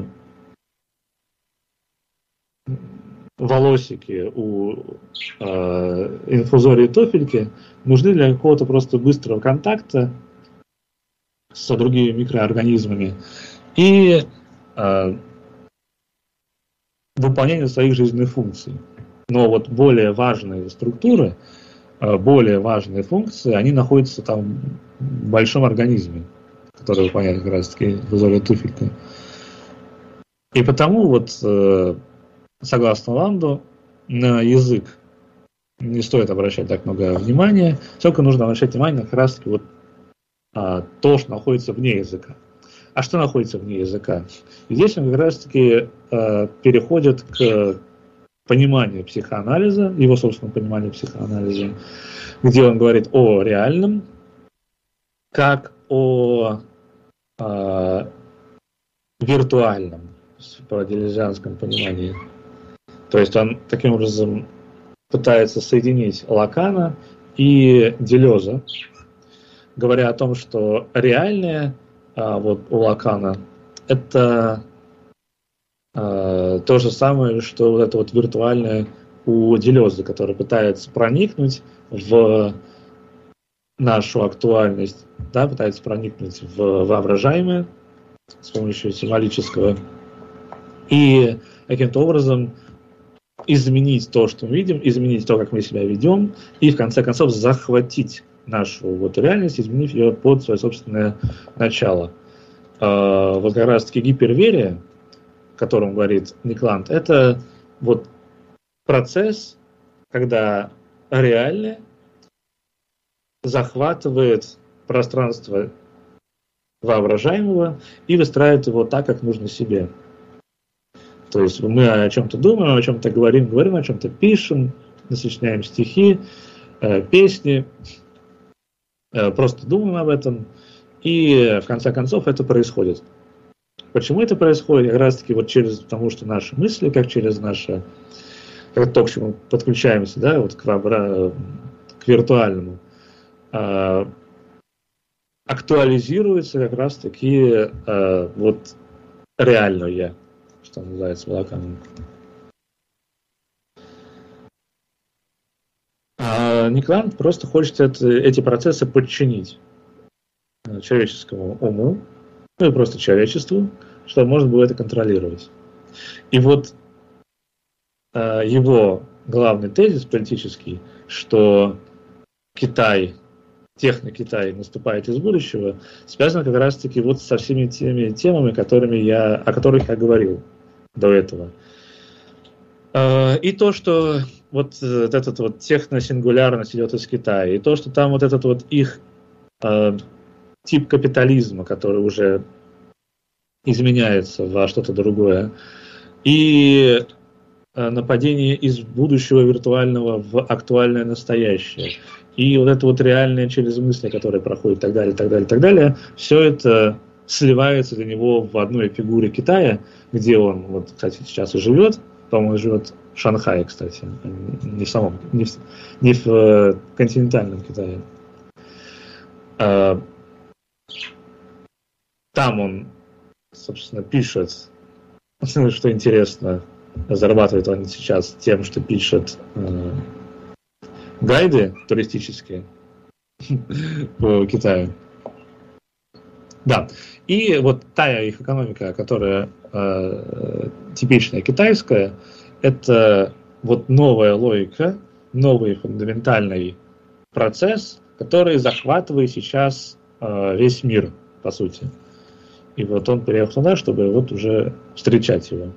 волосики у инфузории тофельки, нужны для какого-то просто быстрого контакта с другими микроорганизмами и выполнения своих жизненных функций. Но вот более важные структуры, более важные функции, они находятся там в большом организме, который выполняет как раз-таки инфузория тофелька. И потому вот согласно Ланду, на язык не стоит обращать так много внимания, только нужно обращать внимание как раз-таки вот то, что находится вне языка. а что находится вне языка. И здесь он как раз-таки переходит к пониманию психоанализа, его собственному пониманию психоанализа, где он говорит о реальном, как о виртуальном, по делезианскому пониманию. То есть он таким образом пытается соединить Лакана и Делеза, говоря о том, что реальное вот у Лакана это то же самое, что вот это вот виртуальное у Делеза, который пытается проникнуть в нашу актуальность, да, пытается проникнуть в воображаемое с помощью символического и каким-то образом изменить то, что мы видим, изменить то, как мы себя ведем, и в конце концов захватить нашу вот реальность, изменив ее под свое собственное начало. Вот как раз-таки гиперверие, о котором говорит Никланд, это вот процесс, когда реальное захватывает пространство воображаемого и выстраивает его так, как нужно себе. То есть мы о чем-то думаем, о чем-то говорим о чем-то пишем, сочиняем стихи, песни, просто думаем об этом, и в конце концов это происходит. Почему это происходит? Как раз таки вот потому что наши мысли, как через наше, как то, к чему подключаемся, да, вот к виртуальному, актуализируется как раз таки вот реальное, что называется Лаканом. А Никланд просто хочет эти процессы подчинить человеческому уму, ну и просто человечеству, чтобы можно было это контролировать. И вот его главный тезис политический, что Китай, техно-Китай наступает из будущего, связано как раз-таки вот со всеми теми темами, о которых я говорил до этого. И то, что вот этот вот техносингулярность идет из Китая, и то, что там вот этот вот их тип капитализма, который уже изменяется во что-то другое, и нападение из будущего виртуального в актуальное настоящее, и вот это вот реальное через мысли, которые проходят, и так далее, так далее, так далее, все это сливается для него в одной фигуре Китая, где он, вот, кстати, сейчас и живет, по-моему, живет в Шанхае, кстати, не в континентальном Китае. Там он, собственно, пишет, что интересно, зарабатывает он сейчас тем, что пишет гайды туристические по Китаю. Да. И вот та их экономика, которая типичная китайская, это вот новая логика, новый фундаментальный процесс, который захватывает сейчас весь мир, по сути. И вот он приехал туда, чтобы вот уже встречать его.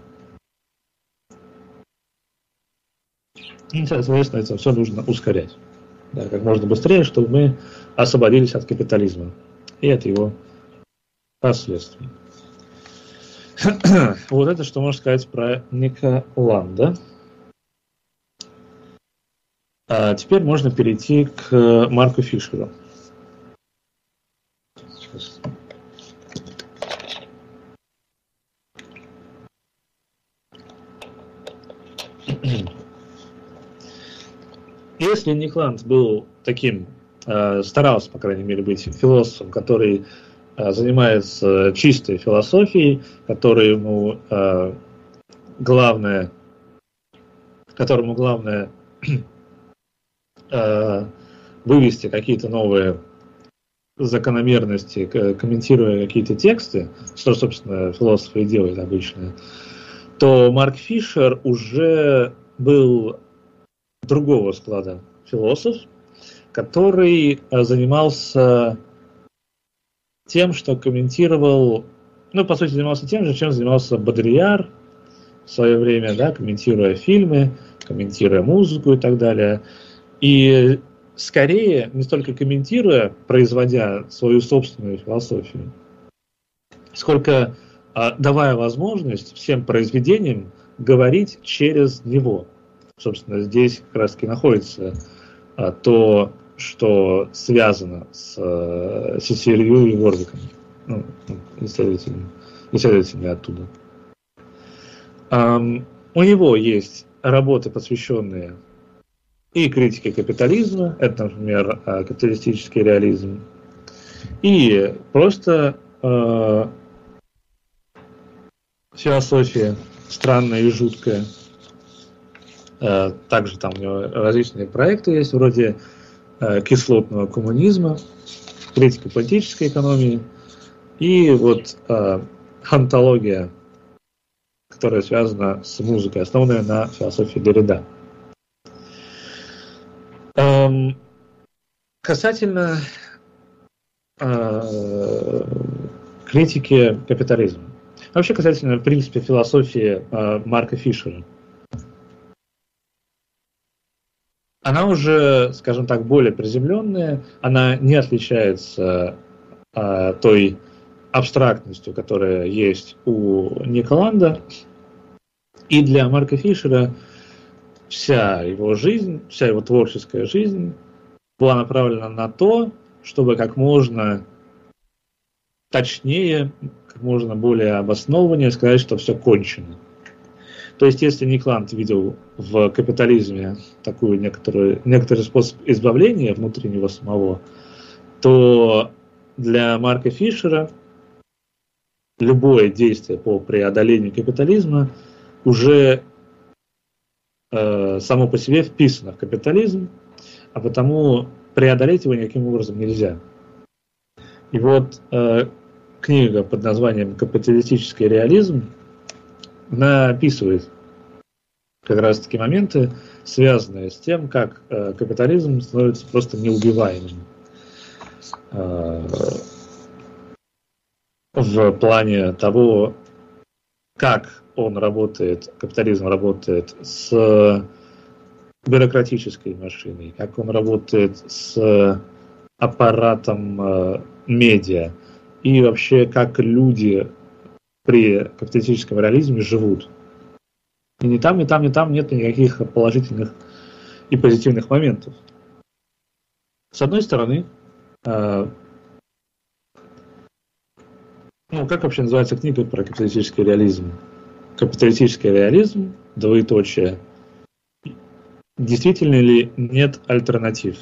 И, соответственно, это все нужно ускорять. Да, как можно быстрее, чтобы мы освободились от капитализма и от его последствий. Вот это, что можно сказать про Никланда. А теперь можно перейти к Марку Фишеру. Сейчас. Если Никланд был таким, старался, по крайней мере, быть философом, который занимается чистой философией, которому главное вывести какие-то новые закономерности, комментируя какие-то тексты, что, собственно, философы и делают обычно, то Марк Фишер уже был другого склада философ, который занимался тем, что комментировал, по сути, занимался тем же, чем занимался Бодрияр в свое время, да, комментируя фильмы, комментируя музыку и так далее. И скорее, не столько комментируя, производя свою собственную философию, сколько давая возможность всем произведениям говорить через него. Собственно, здесь как раз таки находится то, что связано с Сесилью и Ворвиком, исследователями оттуда. У него есть работы, посвященные и критике капитализма, это, например, капиталистический реализм, и просто философия странная и жуткая. Также там у него различные проекты есть, вроде кислотного коммунизма, критика политической экономии и вот антология, которая связана с музыкой, основанная на философии Деррида. Касательно критики капитализма. Вообще касательно, в принципе, философии Марка Фишера. Она уже, скажем так, более приземленная, она не отличается той абстрактностью, которая есть у Ника Ланда. И для Марка Фишера вся его жизнь, вся его творческая жизнь была направлена на то, чтобы как можно точнее, как можно более обоснованнее сказать, что все кончено. То есть, если Ник Ланд видел в капитализме такой некоторый способ избавления внутреннего самого, то для Марка Фишера любое действие по преодолению капитализма уже само по себе вписано в капитализм, а потому преодолеть его никаким образом нельзя. И вот книга под названием «Капиталистический реализм» описывает как раз таки моменты, связанные с тем, как капитализм становится просто неубиваемым в плане того, как он работает, капитализм работает с бюрократической машиной, как он работает с аппаратом медиа и вообще как люди при капиталистическом реализме живут. И ни там, ни там, ни там нет никаких положительных и позитивных моментов. С одной стороны, как вообще называется книга про капиталистический реализм? Капиталистический реализм, двоеточие. Действительно ли нет альтернатив?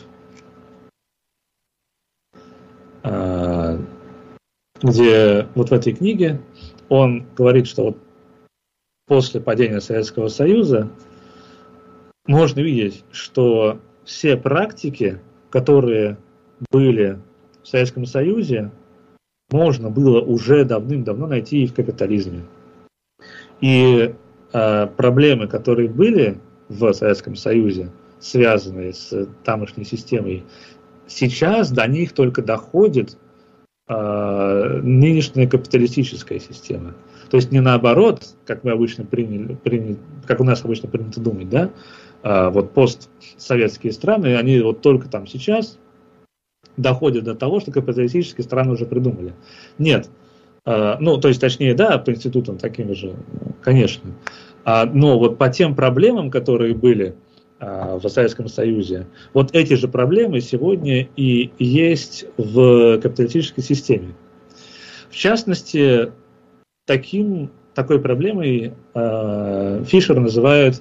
Где вот в этой книге он говорит, что вот после падения Советского Союза можно видеть, что все практики, которые были в Советском Союзе, можно было уже давным-давно найти и в капитализме. И проблемы, которые были в Советском Союзе, связанные с тамошней системой, сейчас до них только доходит нынешняя капиталистическая система. То есть не наоборот, как мы обычно как у нас обычно принято думать, да? Вот постсоветские страны, они вот только там сейчас доходят до того, что капиталистические страны уже придумали. Нет. То есть, точнее, да, по институтам такими же, конечно. Но вот по тем проблемам, которые были в Советском Союзе, вот эти же проблемы сегодня и есть в капиталистической системе. В частности, такой проблемой Фишер называет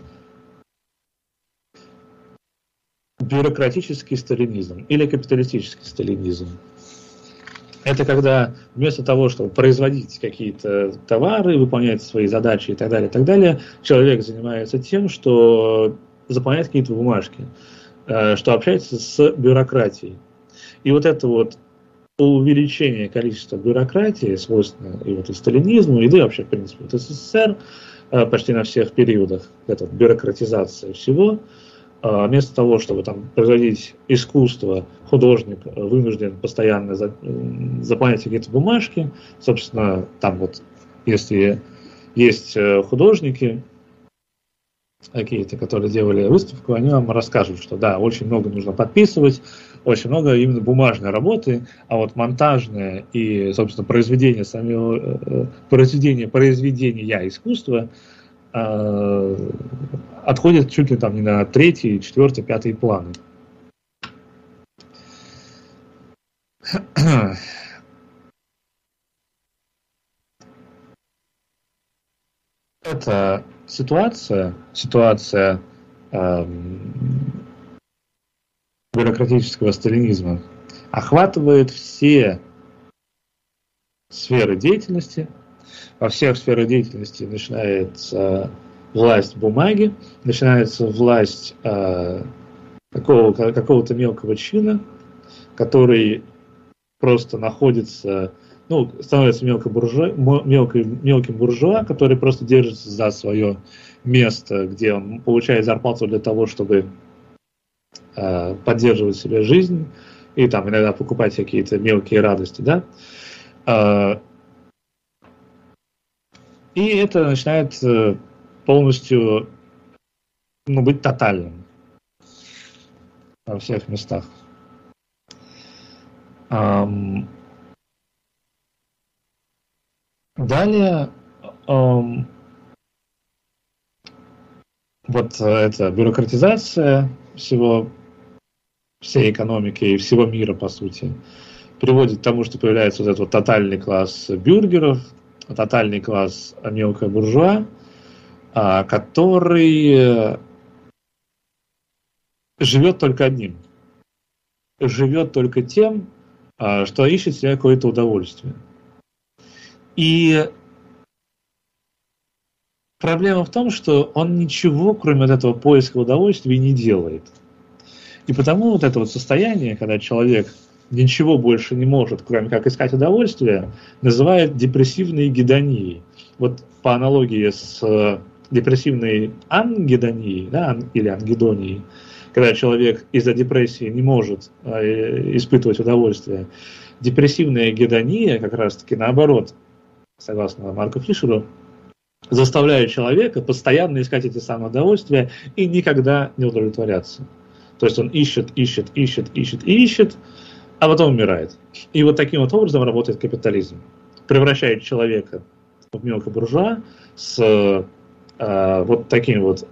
бюрократический сталинизм или капиталистический сталинизм. Это когда вместо того, чтобы производить какие-то товары, выполнять свои задачи и так далее, человек занимается тем, что заполняет какие-то бумажки, что общается с бюрократией. И вот это вот увеличение количества бюрократии, свойственно и вот и сталинизму, и вообще, в принципе, вот СССР, почти на всех периодах, эта бюрократизация всего, вместо того, чтобы там производить искусство, художник вынужден постоянно заполнять какие-то бумажки. Собственно, там вот, если есть художники, какие-то, которые делали выставку, они вам расскажут, что да, очень много нужно подписывать, очень много именно бумажной работы, а вот монтажное и, собственно, произведение искусства отходит чуть ли там не на третий, четвертый, пятый планы. Это ситуация бюрократического сталинизма охватывает все сферы деятельности. Во всех сферах деятельности начинается власть бумаги, начинается власть какого-то мелкого чина, который просто находится, становится мелким буржуа, который просто держится за свое место, где он получает зарплату для того, чтобы поддерживать себе жизнь и там иногда покупать какие-то мелкие радости, да. И это начинает полностью быть тотальным во всех местах. Далее вот эта бюрократизация всей экономики и всего мира, по сути, приводит к тому, что появляется вот этот вот тотальный класс бюргеров, тотальный класс мелкого буржуа, который живет только одним. Живет только тем, что ищет себе какое-то удовольствие. И проблема в том, что он ничего, кроме вот этого поиска удовольствия, не делает. И потому вот это вот состояние, когда человек ничего больше не может, кроме как искать удовольствие, называют депрессивной гедонией. Вот по аналогии с депрессивной ангедонией, да, или ангедонией, когда человек из-за депрессии не может испытывать удовольствие, депрессивная гедония как раз-таки наоборот, согласно Марку Фишеру, заставляет человека постоянно искать эти самые удовольствия и никогда не удовлетворяться. То есть он ищет, а потом умирает. И вот таким вот образом работает капитализм. Превращает человека в мелкого буржуа с вот таким вот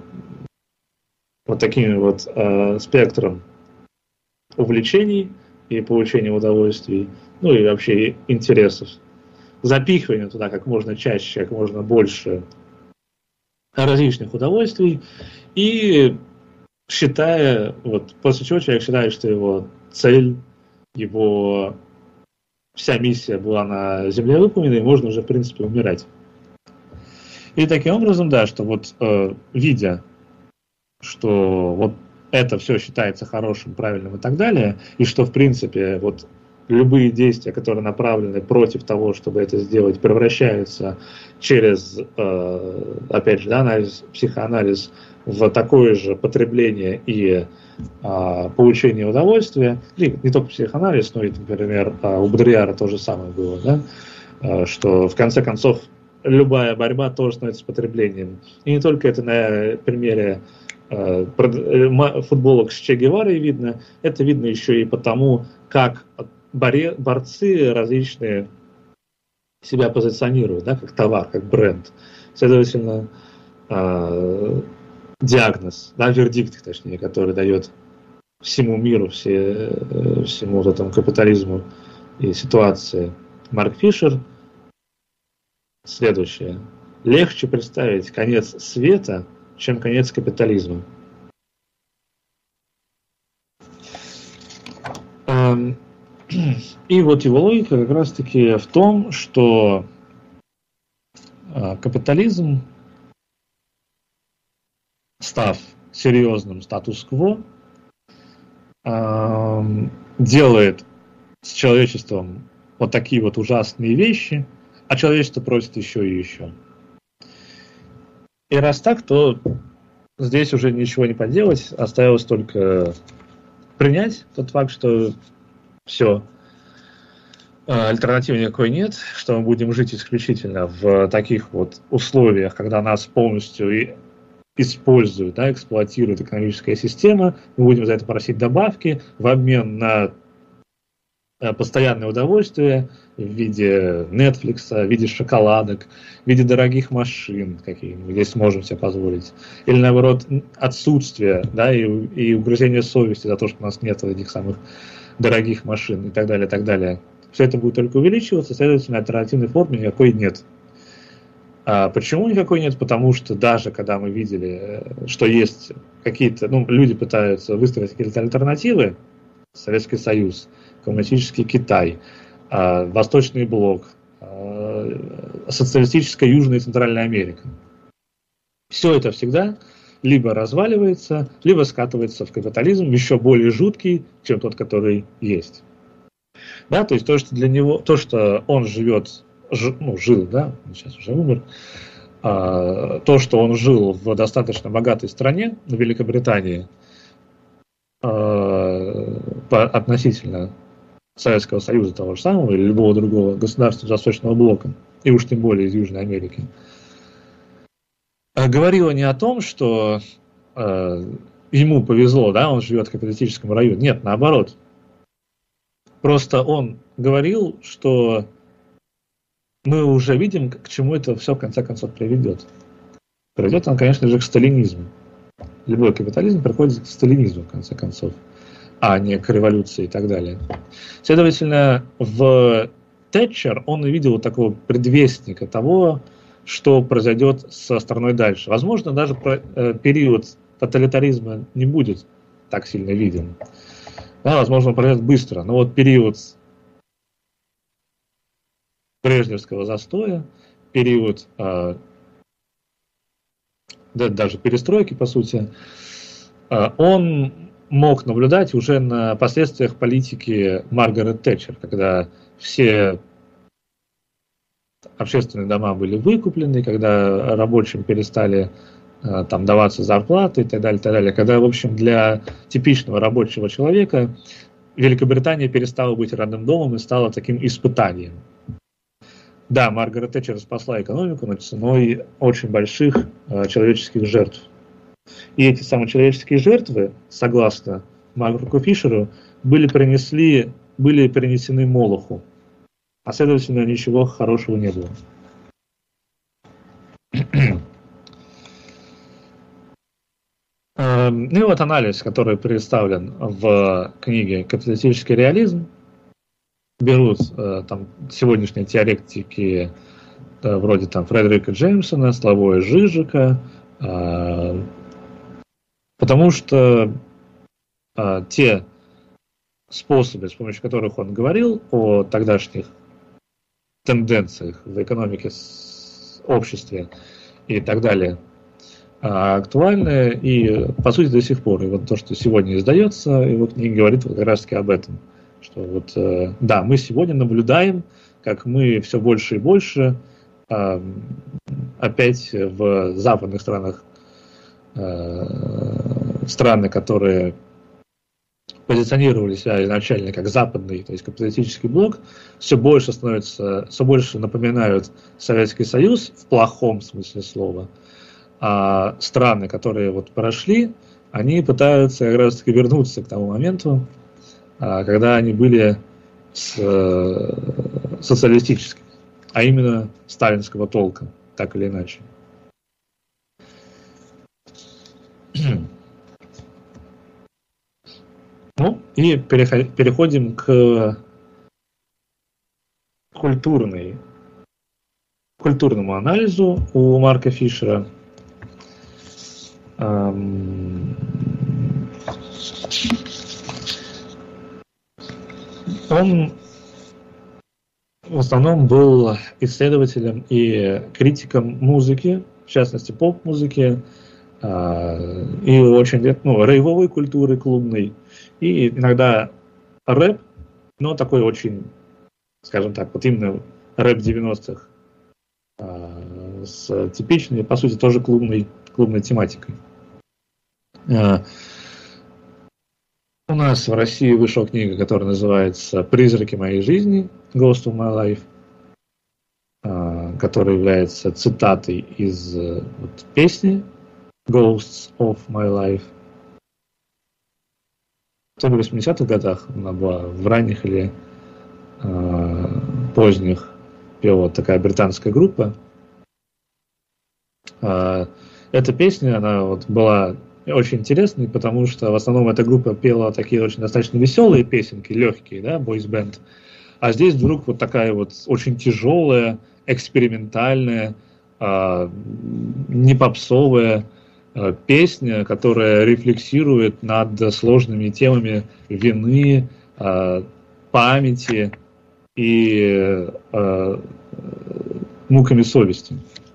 спектром увлечений и получения удовольствий, и вообще интересов. Запихивание туда как можно чаще, как можно больше различных удовольствий и считая, после чего человек считает, что его цель, его вся миссия была на Земле выполнена, и можно уже, в принципе, умирать. И таким образом, да, что видя, что это все считается хорошим, правильным и так далее, и что, в принципе, любые действия, которые направлены против того, чтобы это сделать, превращаются через, опять же, психоанализ в такое же потребление и получение удовольствия. И не только психоанализ, но и, например, у Бодрияра то же самое было, да? Что в конце концов любая борьба тоже становится потреблением. И не только это на примере футболок с Че Геварой видно, это видно еще и потому, как борцы различные себя позиционируют, да, как товар, как бренд. Следовательно, диагноз, да, вердикт, точнее, который дает всему миру, всему этому капитализму и ситуации Марк Фишер, следующее. Легче представить конец света, чем конец капитализма. И его логика как раз-таки в том, что капитализм, став серьезным статус-кво, делает с человечеством такие ужасные вещи, а человечество просит еще и еще. И раз так, то здесь уже ничего не поделать, осталось только принять тот факт, что все, альтернативы никакой нет, что мы будем жить исключительно в таких условиях, когда нас полностью использует, да, эксплуатирует экономическая система, мы будем за это просить добавки в обмен на постоянное удовольствие в виде Netflix, в виде шоколадок, в виде дорогих машин каких-нибудь, если можем себе позволить. Или наоборот, отсутствие, да, и угрызение совести за то, что у нас нет этих самых дорогих машин и так далее, и так далее. Все это будет только увеличиваться, следовательно, альтернативной формы никакой нет. А почему никакой нет? Потому что даже когда мы видели, что есть какие-то, люди пытаются выстроить какие-то альтернативы, Советский Союз, коммунистический Китай, Восточный блок, социалистическая Южная и Центральная Америка. Все это всегда либо разваливается, либо скатывается в капитализм еще более жуткий, чем тот, который есть. Да, то есть то, что для него, то, что он жил, да, сейчас уже умер, то, что он жил в достаточно богатой стране, в Великобритании, относительно Советского Союза того же самого или любого другого государства Восточного блока, и уж тем более из Южной Америки, говорило не о том, что ему повезло, да, он живет в капиталистическом районе. Нет, наоборот. Просто он говорил, что мы уже видим, к чему это все в конце концов приведет. Приведет он, конечно же, к сталинизму. Любой капитализм приходит к сталинизму, в конце концов, а не к революции и так далее. Следовательно, в Тэтчер он увидел такого предвестника того, что произойдет со страной дальше. Возможно, даже период тоталитаризма не будет так сильно виден. Да, возможно, он пройдет быстро, но вот период брежневского застоя, период даже перестройки, по сути, он мог наблюдать уже на последствиях политики Маргарет Тэтчер, когда все общественные дома были выкуплены, когда рабочим перестали там даваться зарплаты и так далее, когда, в общем, для типичного рабочего человека Великобритания перестала быть родным домом и стала таким испытанием. Да, Маргарет Тэтчер спасла экономику, но ценой очень больших человеческих жертв. И эти самые человеческие жертвы, согласно Марку Фишеру, были перенесены Молоху. А следовательно, ничего хорошего не было. И вот анализ, который представлен в книге «Капиталистический реализм». Берут там сегодняшние теоретики вроде там Фредерика Джеймсона, Славоя Жижика, потому что те способы, с помощью которых он говорил о тогдашних тенденциях в экономике, обществе и так далее, актуальны и, по сути, до сих пор. И вот то, что сегодня издается, его книга говорит вот как раз-таки об этом. Что вот, да, мы сегодня наблюдаем, как мы все больше и больше опять в западных странах, страны, которые позиционировали себя изначально как западный, то есть капиталистический блок, все больше напоминают Советский Союз в плохом смысле слова. А страны, которые вот прошли, они пытаются как раз таки вернуться к тому моменту, когда они были социалистическими, а именно сталинского толка, так или иначе. Ну, и переходим к культурному анализу у Марка Фишера. Он в основном был исследователем и критиком музыки, в частности поп-музыки, и очень рейвовой культуры клубной, и иногда рэп, но такой очень, скажем так, вот именно рэп 90-х с типичной, по сути, тоже клубной тематикой. У нас в России вышла книга, которая называется «Призраки моей жизни», Ghost of My Life, которая является цитатой из песни Ghosts of My Life. То ли в 80-х годах она была, в ранних или поздних, пела такая британская группа. Эта песня, она вот была очень интересной, потому что в основном эта группа пела такие очень достаточно веселые песенки, легкие, да, бойс-бенд. А здесь вдруг вот такая вот очень тяжелая, экспериментальная, не попсовая песня, которая рефлексирует над сложными темами вины, памяти и муками совести.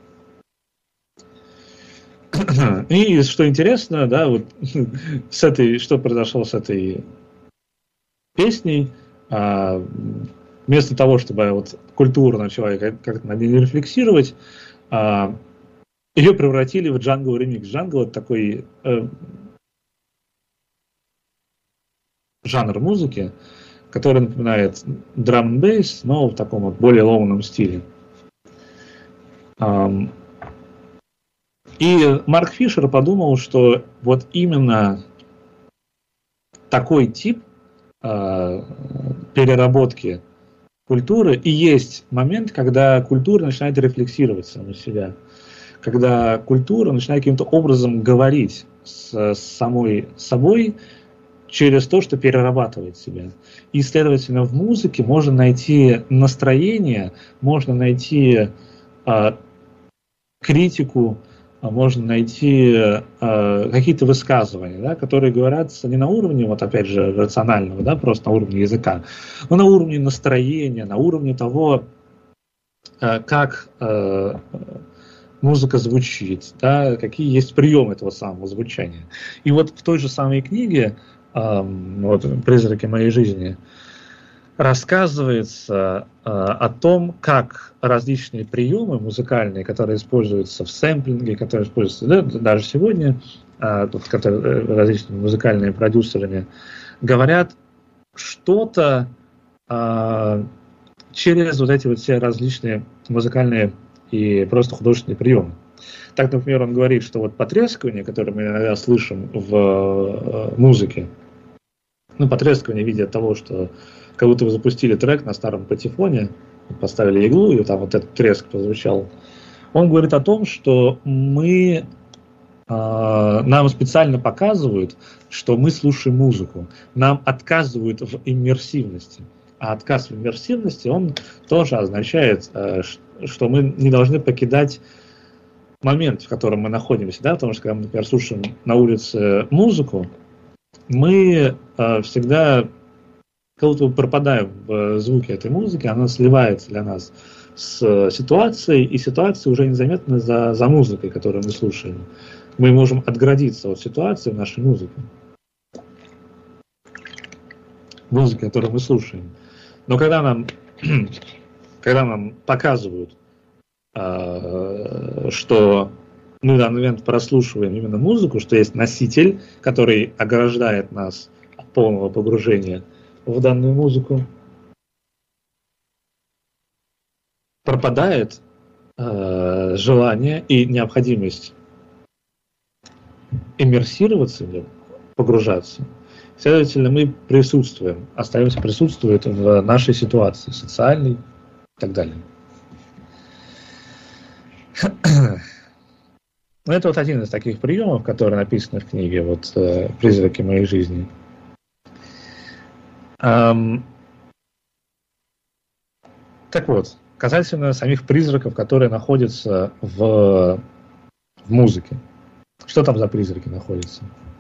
И что интересно, да, вот что произошло с этой песней, вместо того, чтобы вот культура начала как-то над ней рефлексировать, ее превратили в джангл ремикс. Джангл — это такой жанр музыки, который напоминает драм н бейс, но в таком вот более ломаном стиле. И Марк Фишер подумал, что вот именно такой тип переработки культуры и есть момент, когда культура начинает рефлексировать саму себя, когда культура начинает каким-то образом говорить с самой собой через то, что перерабатывает себя. И, следовательно, в музыке можно найти настроение, можно найти критику, можно найти какие-то высказывания, да, которые говорятся не на уровне, вот опять же, рационального, да, просто на уровне языка, но на уровне настроения, на уровне того, как музыка звучит, да, какие есть приемы этого самого звучания. И вот в той же самой книге вот, «Призраки моей жизни» рассказывается о том, как различные приемы музыкальные, которые используются в сэмплинге, которые используются даже сегодня, которые различными музыкальными продюсерами, говорят что-то через вот эти вот все различные музыкальные и просто художественные приемы. Так, например, он говорит, что вот потрескивание, которое мы иногда слышим в музыке, потрескивание в виде того, что как будто вы запустили трек на старом патефоне, поставили иглу, и там вот этот треск прозвучал. Он говорит о том, что нам специально показывают, что мы слушаем музыку. Нам отказывают в иммерсивности. А отказ в иммерсивности, он тоже означает, что мы не должны покидать момент, в котором мы находимся. Да? Потому что, когда мы, например, слушаем на улице музыку, мы всегда как будто пропадаем в звуке этой музыки, она сливается для нас с ситуацией, и ситуация уже незаметна за музыкой, которую мы слушаем. Мы можем отгородиться от ситуации в нашей музыке, которую мы слушаем. Но когда нам показывают, что мы в данный момент прослушиваем именно музыку, что есть носитель, который ограждает нас от полного погружения в данную музыку, пропадает желание и необходимость иммерсироваться, погружаться. Следовательно, мы присутствуем, остаемся присутствовать в нашей ситуации, социальной и так далее. Это вот один из таких приемов, которые написаны в книге вот, «Призраки моей жизни». Так вот, касательно самих призраков, которые находятся в музыке. Что там за призраки находятся?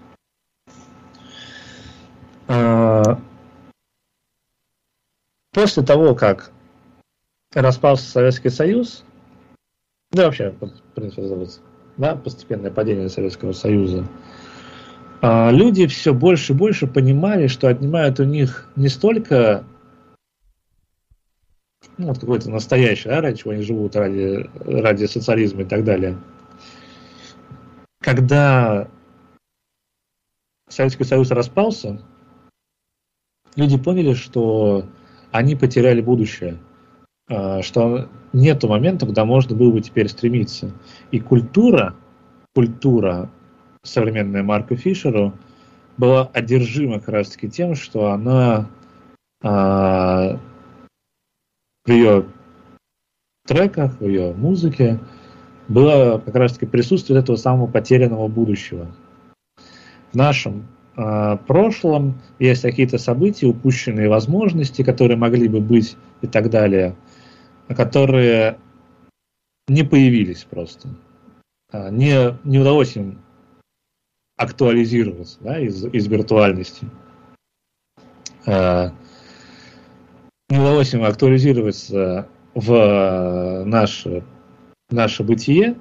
После того, как распался Советский Союз, да вообще, в принципе, да, постепенное падение Советского Союза, люди все больше и больше понимали, что отнимают у них не столько вот какой-то настоящий, да, ради чего они живут, ради социализма и так далее. Когда Советский Союз распался, люди поняли, что они потеряли будущее, что нету момента, куда можно было бы теперь стремиться. И культура современная Марку Фишеру, была одержима как раз-таки тем, что она в ее треках, в ее музыке было как раз-таки присутствие этого самого потерянного будущего. В нашем прошлом есть какие-то события, упущенные возможности, которые могли бы быть и так далее, которые не появились просто. Не удалось им актуализироваться, да, из виртуальности. Не удалось им актуализироваться в наше бытие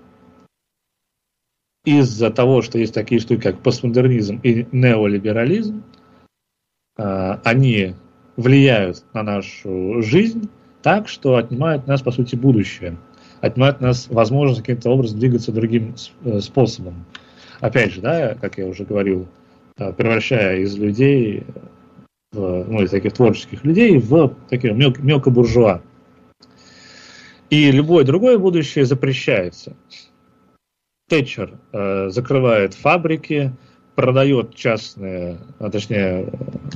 из-за того, что есть такие штуки, как постмодернизм и неолиберализм. Они влияют на нашу жизнь так, что отнимают у нас, по сути, будущее. Отнимают у нас возможность каким-то образом двигаться другим способом. Опять же, да, как я уже говорил, превращая из людей, из таких творческих людей, в таких мелкобуржуа. И любое другое будущее запрещается. Тэтчер закрывает фабрики, продает частные, точнее,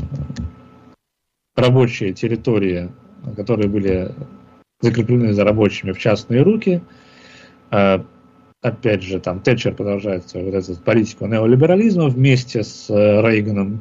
рабочие территории, которые были закреплены за рабочими, в частные руки. Опять же, там Тэтчер продолжает свою вот эту политику неолиберализма вместе с Рейганом,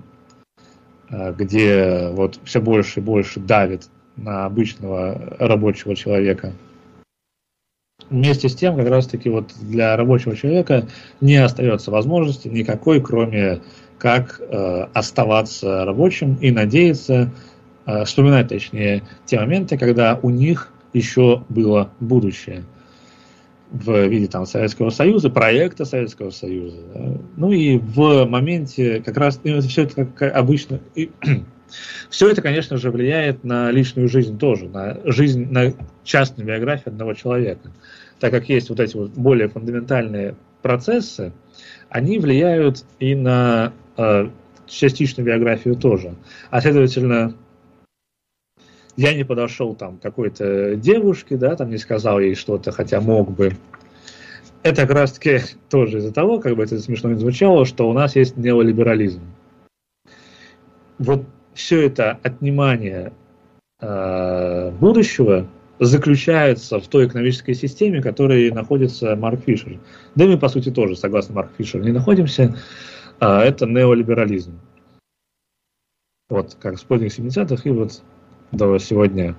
где вот все больше и больше давит на обычного рабочего человека. Вместе с тем, как раз-таки вот для рабочего человека не остается возможности никакой, кроме как оставаться рабочим и надеяться, вспоминать, точнее, те моменты, когда у них еще было будущее в виде там Советского Союза, проекта Советского Союза. Да? Ну и в моменте как раз все это как обычно... Все это, конечно же, влияет на личную жизнь тоже, на жизнь, на частную биографию одного человека. Так как есть вот эти вот более фундаментальные процессы, они влияют и на частичную биографию тоже. А следовательно, я не подошел там к какой-то девушке, да, там не сказал ей что-то, хотя мог бы. Это как раз-таки тоже из-за того, как бы это смешно не звучало, что у нас есть неолиберализм. Вот все это отнимание будущего заключается в той экономической системе, в которой находится Марк Фишер. Да и мы, по сути, тоже, согласно Марку Фишеру, не находимся. Это неолиберализм. Вот, как с поздних 70-х и вот до сегодня,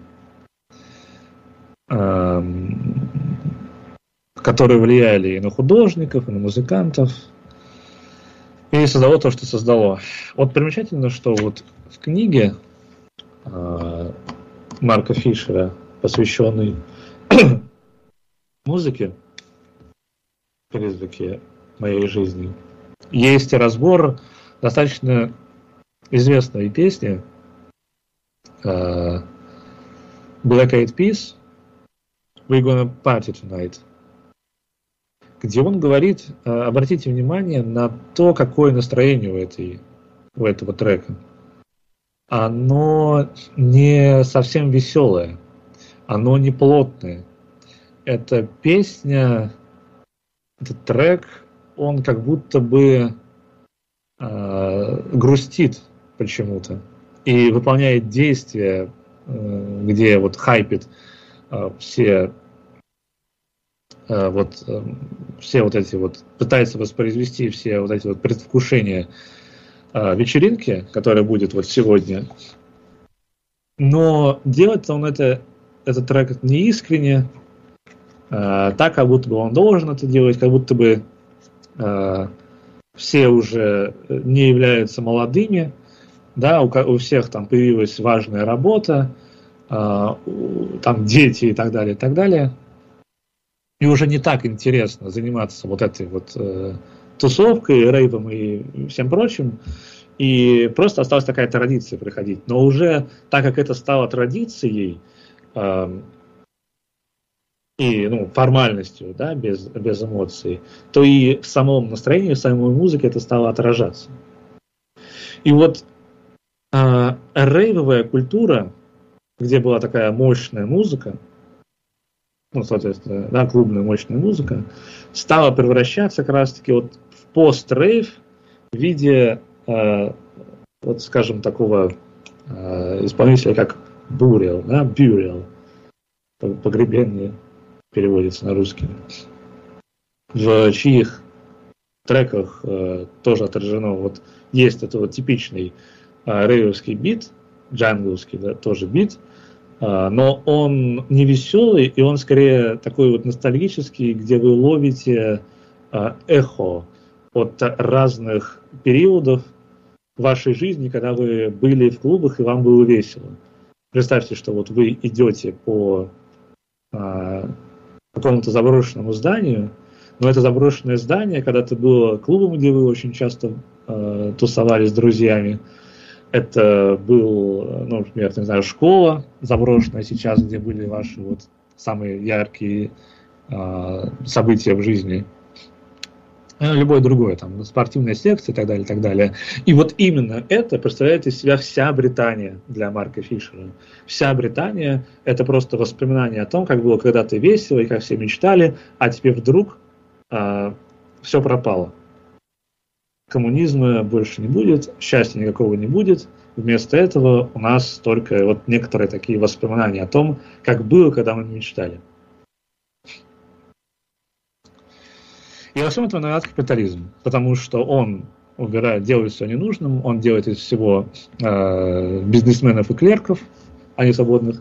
которые влияли и на художников, и на музыкантов, и создало то, что создало. Вот примечательно, что вот в книге Марка Фишера, посвященной музыке, признаки моей жизни, есть разбор достаточно известной песни Black Eyed Peas "We're Gonna Party Tonight", где он говорит, обратите внимание на то, какое настроение у этого трека. Оно не совсем веселое, оно не плотное. Эта песня, этот трек, он как будто бы грустит почему-то и выполняет действия, где вот хайпит все вот эти вот, пытается воспроизвести все вот эти вот предвкушения вечеринки, которая будет вот сегодня. Но делает он этот трек не искренне, так, как будто бы он должен это делать, как будто бы все уже не являются молодыми, да, у всех там появилась важная работа, там дети и так далее, и так далее. И уже не так интересно заниматься вот этой вот тусовкой, рейвом и всем прочим. И просто осталась такая традиция приходить. Но уже так как это стало традицией и формальностью, да, без эмоций, то и в самом настроении, в самой музыке это стало отражаться. И вот рейвовая культура, где была такая мощная музыка, соответственно, да, клубная мощная музыка, стала превращаться как раз-таки вот в пост-рейв в виде, вот скажем, такого исполнителя, как Burial, да, Burial, погребение переводится на русский, в чьих треках тоже отражено, вот есть это вот типичный рейвовский бит, джангловский, да, тоже бит, но он не веселый, и он скорее такой вот ностальгический, где вы ловите эхо от разных периодов вашей жизни, когда вы были в клубах и вам было весело. Представьте, что вот вы идете по какому-то заброшенному зданию, но это заброшенное здание когда-то было клубом, где вы очень часто тусовались с друзьями. Это был, ну, например, не знаю, школа заброшенная сейчас, где были ваши вот самые яркие события в жизни. Любое другое, там, спортивная секция и так далее, и так далее. И вот именно это представляет из себя вся Британия для Марка Фишера. Вся Британия – это просто воспоминание о том, как было когда-то весело и как все мечтали, а теперь вдруг все пропало. Коммунизма больше не будет, счастья никакого не будет. Вместо этого у нас только вот некоторые такие воспоминания о том, как было, когда мы мечтали. И во всем этом виноват капитализм, потому что он убирает, делает все ненужным, он делает из всего бизнесменов и клерков, а не свободных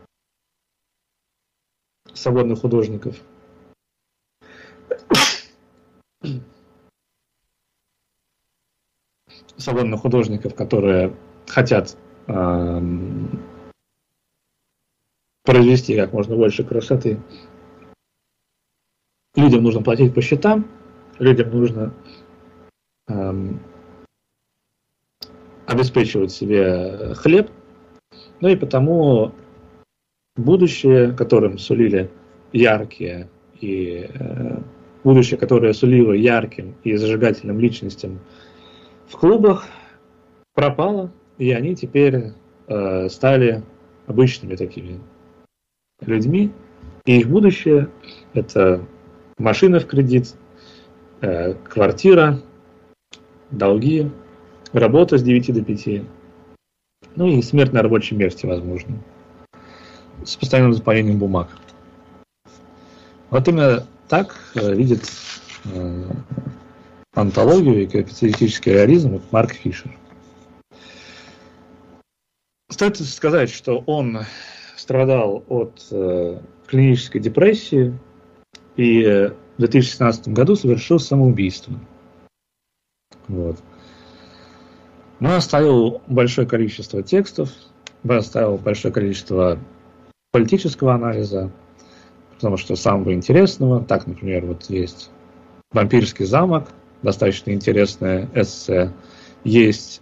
художников. Свободных художников, которые хотят произвести как можно больше красоты. Людям нужно платить по счетам, людям нужно обеспечивать себе хлеб, ну и потому будущее, которым сулили яркие и будущее, которое сулило ярким и зажигательным личностям в клубах, пропало, и они теперь стали обычными такими людьми, и их будущее – это машина в кредит, квартира, долги, работа с 9 до 5, ну и смерть на рабочем месте, возможно, с постоянным заполнением бумаг. Вот именно так видит антологию и капиталистический реализм Марк Фишер. Стоит сказать, что он страдал от клинической депрессии и в 2016 году совершил самоубийство. Вот. Но оставил большое количество текстов, оставил большое количество политического анализа, потому что самого интересного, так, например, вот есть «Вампирский замок», достаточно интересное эссе, есть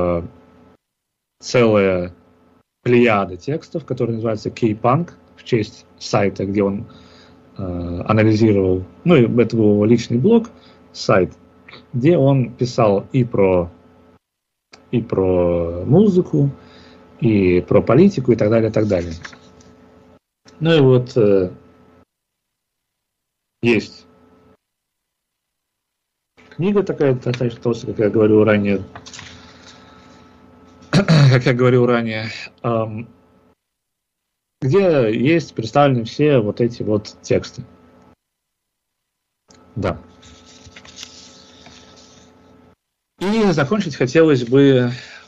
целая плеяда текстов, которые называются K-Punk, в честь сайта, где он анализировал, ну, это был его личный блог, сайт, где он писал и про музыку, и про политику, и так далее, и так далее. Ну и вот есть книга такая, достаточно толстая, как я говорил ранее, где есть представлены все вот эти вот тексты. Да. И закончить хотелось бы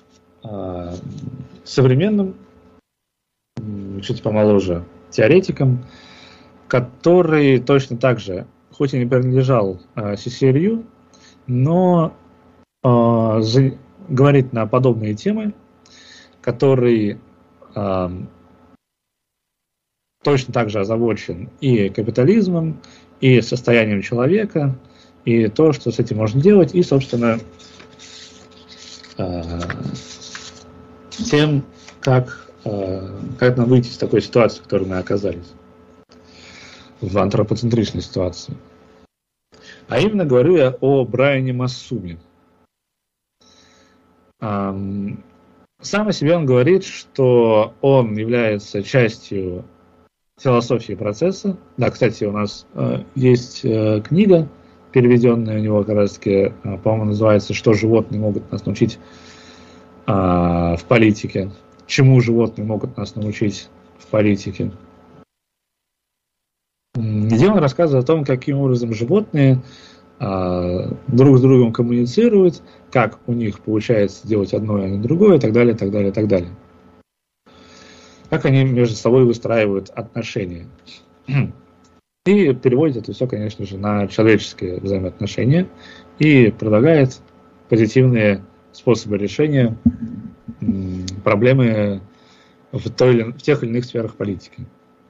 современным, чуть помоложе теоретиком, который точно так же, хоть и не принадлежал CCRU, но говорит на подобные темы, который точно так же озабочен и капитализмом, и состоянием человека, и то, что с этим можно делать, и, собственно, тем, как нам выйти из такой ситуации, в которой мы оказались, в антропоцентричной ситуации. А именно говорю я о Брайане Массуме. Сам о себе он говорит, что он является частью философии процесса. Да, кстати, у нас есть книга переведенная у него как раз таки, по-моему, называется «Что животные могут нас научить в политике», чему животные могут нас научить в политике. Где он рассказывает о том, каким образом животные друг с другом коммуницируют, как у них получается делать одно, а не другое, и так далее, так далее, так далее. Как они между собой выстраивают отношения. И переводит это все, конечно же, на человеческие взаимоотношения и предлагает позитивные способы решения проблемы в тех или иных сферах политики.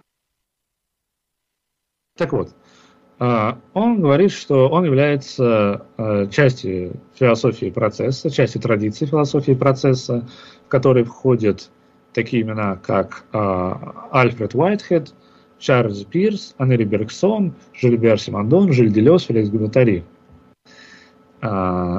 Так вот, он говорит, что он является частью философии процесса, частью традиции философии процесса, в которой входят такие имена, как Альфред Уайтхед, Чарльз Пирс, Анри Бергсон, Жильбер Симондон, Жиль Делез, Феликс Гваттари. Так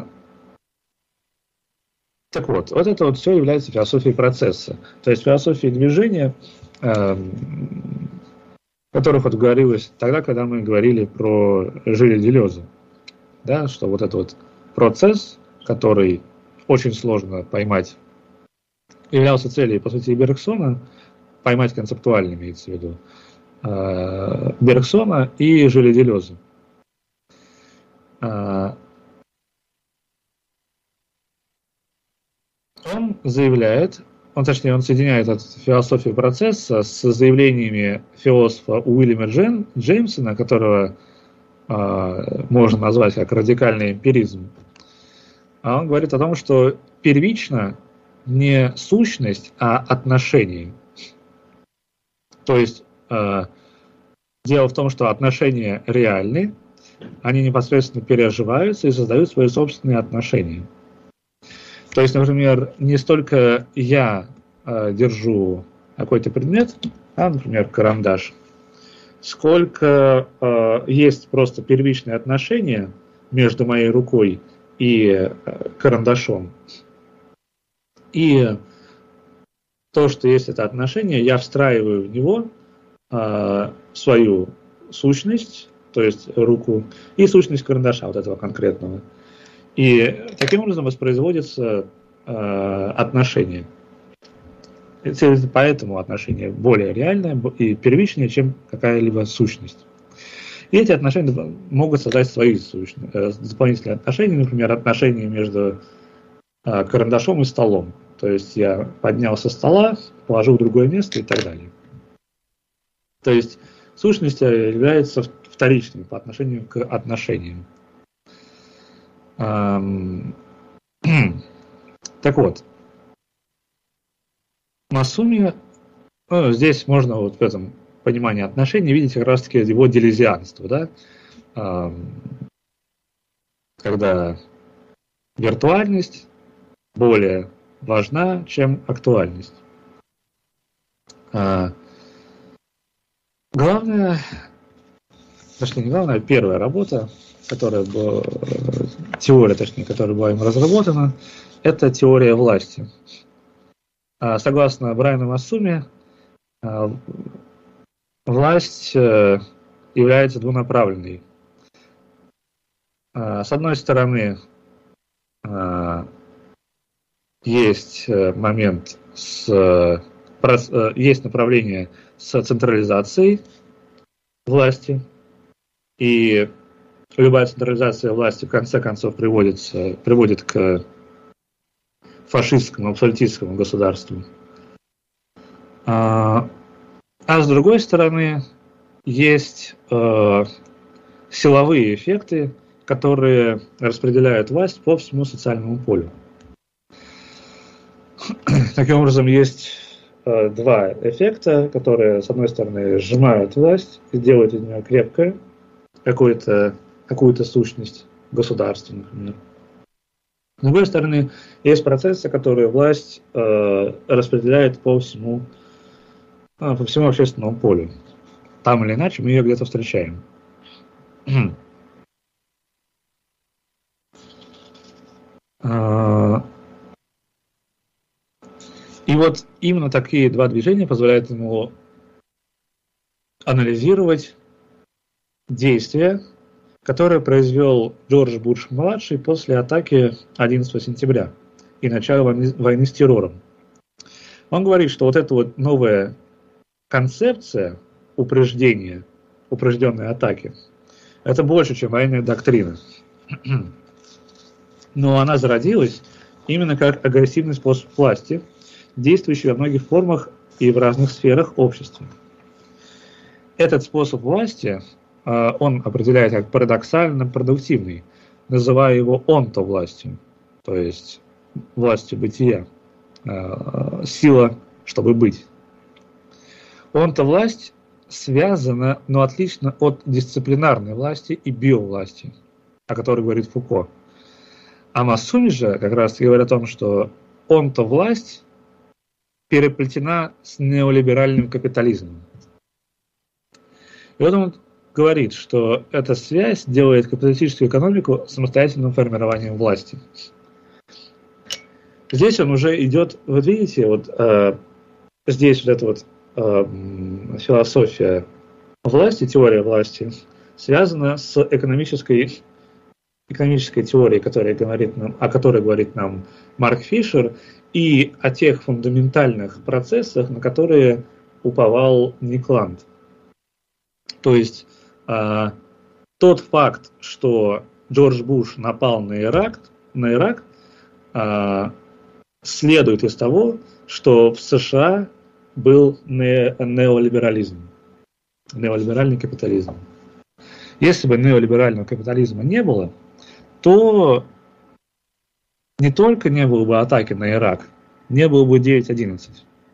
вот, вот это вот все является философией процесса, то есть философией движения, о которых вот говорилось тогда, когда мы говорили про Жиля Делеза, да, что вот этот вот процесс, который очень сложно поймать, являлся целью, по сути, Бергсона, поймать концептуально, имеется в виду, Бергсона и Жиля Делеза. Он заявляет, он соединяет эту философию процесса с заявлениями философа Уильяма Джеймсона, которого можно назвать как радикальный эмпиризм. А он говорит о том, что первично не сущность, а отношение. То есть дело в том, что отношения реальны, они непосредственно переживаются и создают свои собственные отношения. То есть, например, не столько я держу какой-то предмет, например, карандаш, сколько есть просто первичные отношения между моей рукой и карандашом. И то, что есть это отношение, я встраиваю в него свою сущность, то есть руку, и сущность карандаша, вот этого конкретного. И таким образом воспроизводится отношение. Поэтому отношение более реальное и первичнее, чем какая-либо сущность. И эти отношения могут создать свои дополнительные отношения, например, отношения между карандашом и столом. То есть я поднял со стола, положил в другое место и так далее. То есть сущность является вторичной по отношению к отношениям. Так вот, Масуми, здесь можно вот в этом понимании отношений видеть как раз таки его делезианство, да? Когда виртуальность более важна, чем актуальность. Главное, точнее не главное, первая работа, которая была им разработана, это теория власти. Согласно Брайану Масуми, власть является двунаправленной. С одной стороны, есть момент есть направление с централизацией власти, и любая централизация власти в конце концов приводит к фашистскому, абсолютистскому государству. А с другой стороны, есть силовые эффекты, которые распределяют власть по всему социальному полю. Таким образом, есть два эффекта, которые, с одной стороны, сжимают власть и делают из нее крепкой, какую-то сущность государства, например. С другой стороны, есть процессы, которые власть распределяет по всему общественному полю. Там или иначе мы ее где-то встречаем. И вот именно такие два движения позволяют ему анализировать действия, которое произвел Джордж Буш-младший после атаки 11 сентября и начала войны с террором. Он говорит, что вот эта вот новая концепция упрежденной атаки, это больше, чем военная доктрина. Но она зародилась именно как агрессивный способ власти, действующий во многих формах и в разных сферах общества. Этот способ власти он определяет как парадоксально продуктивный, называя его онтовластью, то есть властью бытия, сила, чтобы быть. Онтовласть связана, но отлично от дисциплинарной власти и биовласти, о которой говорит Фуко. А Масуми же как раз говорит о том, что онтовласть переплетена с неолиберальным капитализмом. И вот он говорит, что эта связь делает капиталистическую экономику самостоятельным формированием власти. Здесь он уже идет, вот видите, вот здесь вот эта вот философия власти, теория власти, связана с экономической теорией, о которой говорит нам Марк Фишер, и о тех фундаментальных процессах, на которые уповал Ник Ланд. То есть тот факт, что Джордж Буш напал на Ирак, следует из того, что в США был неолиберализм, неолиберальный капитализм. Если бы неолиберального капитализма не было, то не только не было бы атаки на Ирак, не было бы 9/11.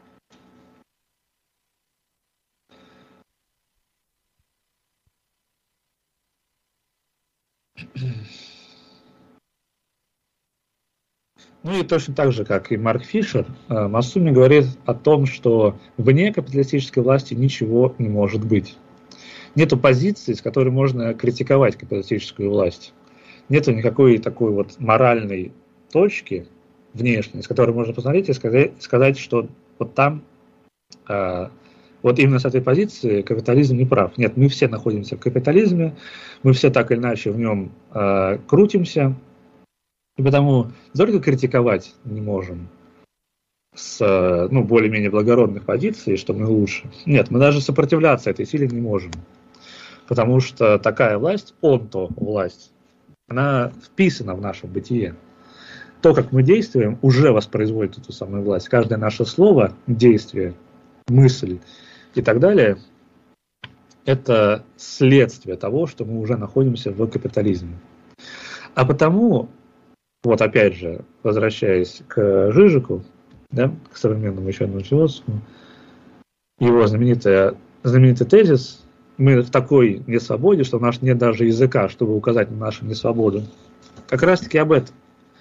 Ну и точно так же, как и Марк Фишер, Масуми говорит о том, что вне капиталистической власти ничего не может быть. Нету позиции, с которой можно критиковать капиталистическую власть. Нету никакой такой вот моральной точки внешней, с которой можно посмотреть и сказать, что вот там, вот именно с этой позиции капитализм не прав. Нет, мы все находимся в капитализме, мы все так или иначе в нем крутимся, и потому не только критиковать не можем с более-менее благородных позиций, что мы лучше. Нет, мы даже сопротивляться этой силе не можем. Потому что такая власть, власть, она вписана в наше бытие. То, как мы действуем, уже воспроизводит эту самую власть. Каждое наше слово, действие, мысль и так далее, это следствие того, что мы уже находимся в капитализме. А потому, вот опять же, возвращаясь к Жижику, да, к современному еще одному философу, его знаменитый тезис: мы в такой несвободе, что у нас нет даже языка, чтобы указать на нашу несвободу. Как раз таки об этом.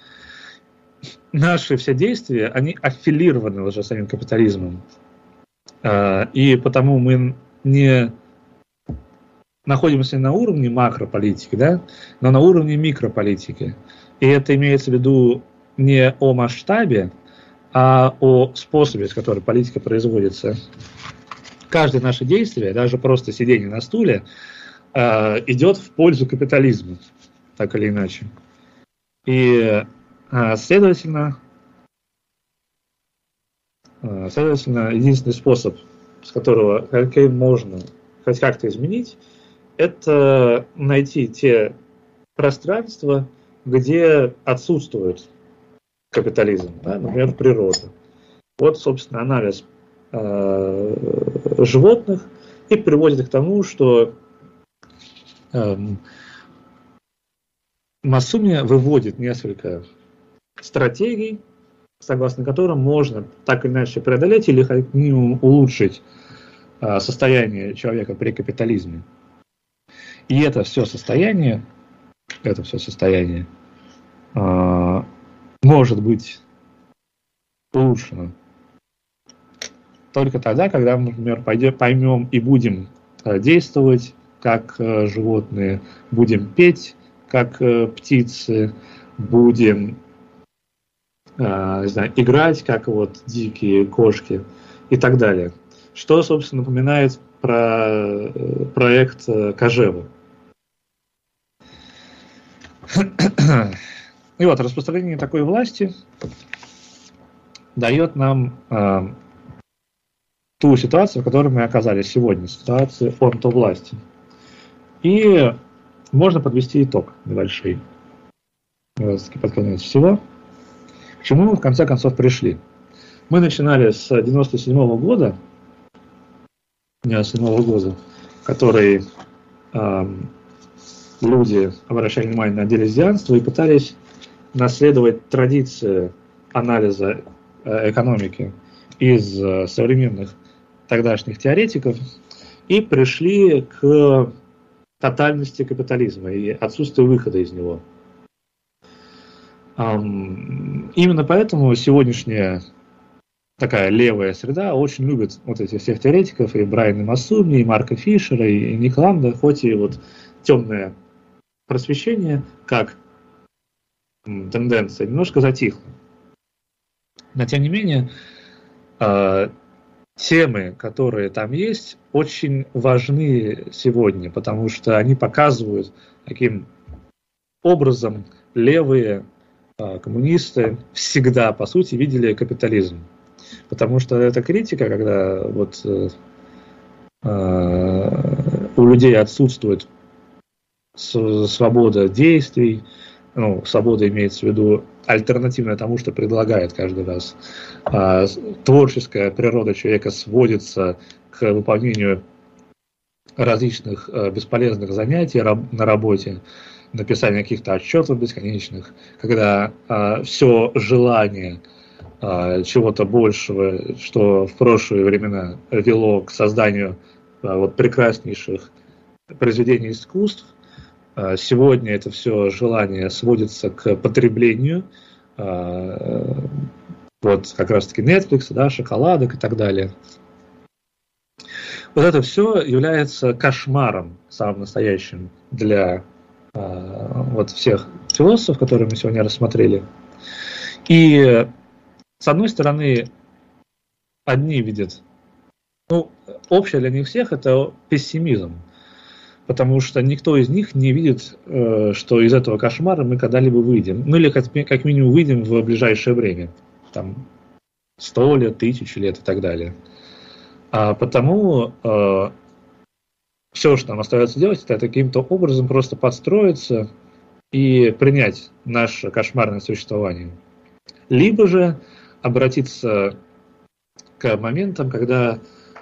Наши все действия, они аффилированы уже самим капитализмом. И потому мы не находимся на уровне макрополитики, да, но на уровне микрополитики. И это имеется в виду не о масштабе, а о способе, с которым политика производится. Каждое наше действие, даже просто сидение на стуле, идет в пользу капитализма, так или иначе. И, следовательно, единственный способ, с которого можно хоть как-то изменить, это найти те пространства, где отсутствует капитализм, да, например, природа. Вот, собственно, анализ животных и приводит к тому, что Масуми выводит несколько стратегий, согласно которым можно так или иначе преодолеть или как минимум улучшить состояние человека при капитализме. И это все состояние может быть улучшено только тогда, когда мы, например, поймем и будем действовать как животные, будем петь как птицы, будем играть как вот дикие кошки и так далее. Что, собственно, напоминает про проект Кожевы. И вот распространение такой власти дает нам ту ситуацию, в которой мы оказались сегодня, ситуацию онтовласти. И можно подвести итог небольшой, под конец всего. К чему мы в конце концов пришли? Мы начинали с 97 года, который люди обращали внимание на делезианство и пытались наследовать традиции анализа экономики из современных тогдашних теоретиков и пришли к тотальности капитализма и отсутствию выхода из него. Именно поэтому сегодняшняя такая левая среда очень любит вот этих всех теоретиков, и Брайана Массуни, и Марка Фишера, и Никланда, хоть и вот темное просвещение, как тенденция, немножко затихло. Но тем не менее, темы, которые там есть, очень важны сегодня, потому что они показывают, каким образом левые коммунисты всегда, по сути, видели капитализм. Потому что эта критика, когда вот у людей отсутствует свобода действий, свобода имеется в виду альтернативная тому, что предлагает каждый раз. Творческая природа человека сводится к выполнению различных бесполезных занятий на работе, написание каких-то отчетов бесконечных, когда все желание чего-то большего, что в прошлые времена вело к созданию вот прекраснейших произведений искусств, сегодня это все желание сводится к потреблению, вот как раз-таки Netflix, да, шоколадок и так далее. Вот это все является кошмаром самым настоящим для вот всех философов, которые мы сегодня рассмотрели. И с одной стороны, одни видят, общее для них всех это пессимизм, потому что никто из них не видит, что из этого кошмара мы когда-либо выйдем. Ну или как минимум выйдем в ближайшее время, там 100 лет, 1000 лет и так далее. А потому все, что нам остается делать, это каким-то образом просто подстроиться и принять наше кошмарное существование. Либо же обратиться к моментам, когда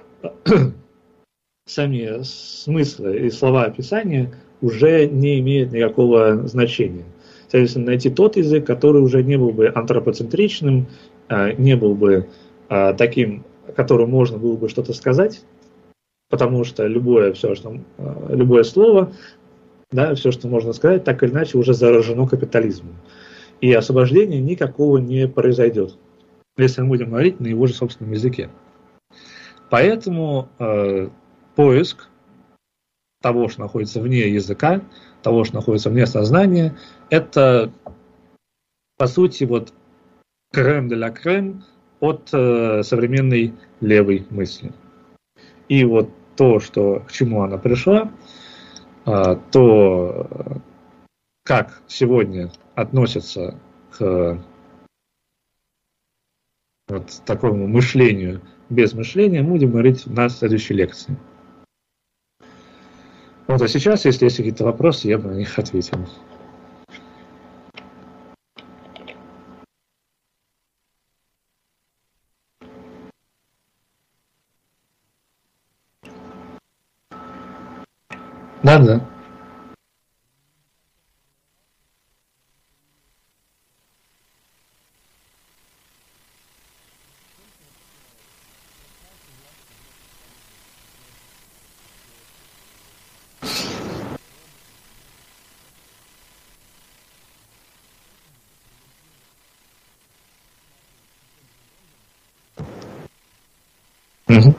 сами смыслы и слова описания уже не имеют никакого значения. Соответственно, найти тот язык, который уже не был бы антропоцентричным, не был бы таким, которому можно было бы что-то сказать, потому что любое слово, да, все, что можно сказать, так или иначе уже заражено капитализмом. И освобождения никакого не произойдет, если мы будем говорить на его же собственном языке. Поэтому поиск того, что находится вне языка, того, что находится вне сознания, это, по сути, вот крем де ла крем от современной левой мысли. И вот то, к чему она пришла, то, как сегодня относятся к вот такому мышлению без мышления, мы будем говорить на следующей лекции. Вот, а сейчас, если есть какие-то вопросы, я бы на них ответил. Да. Угу.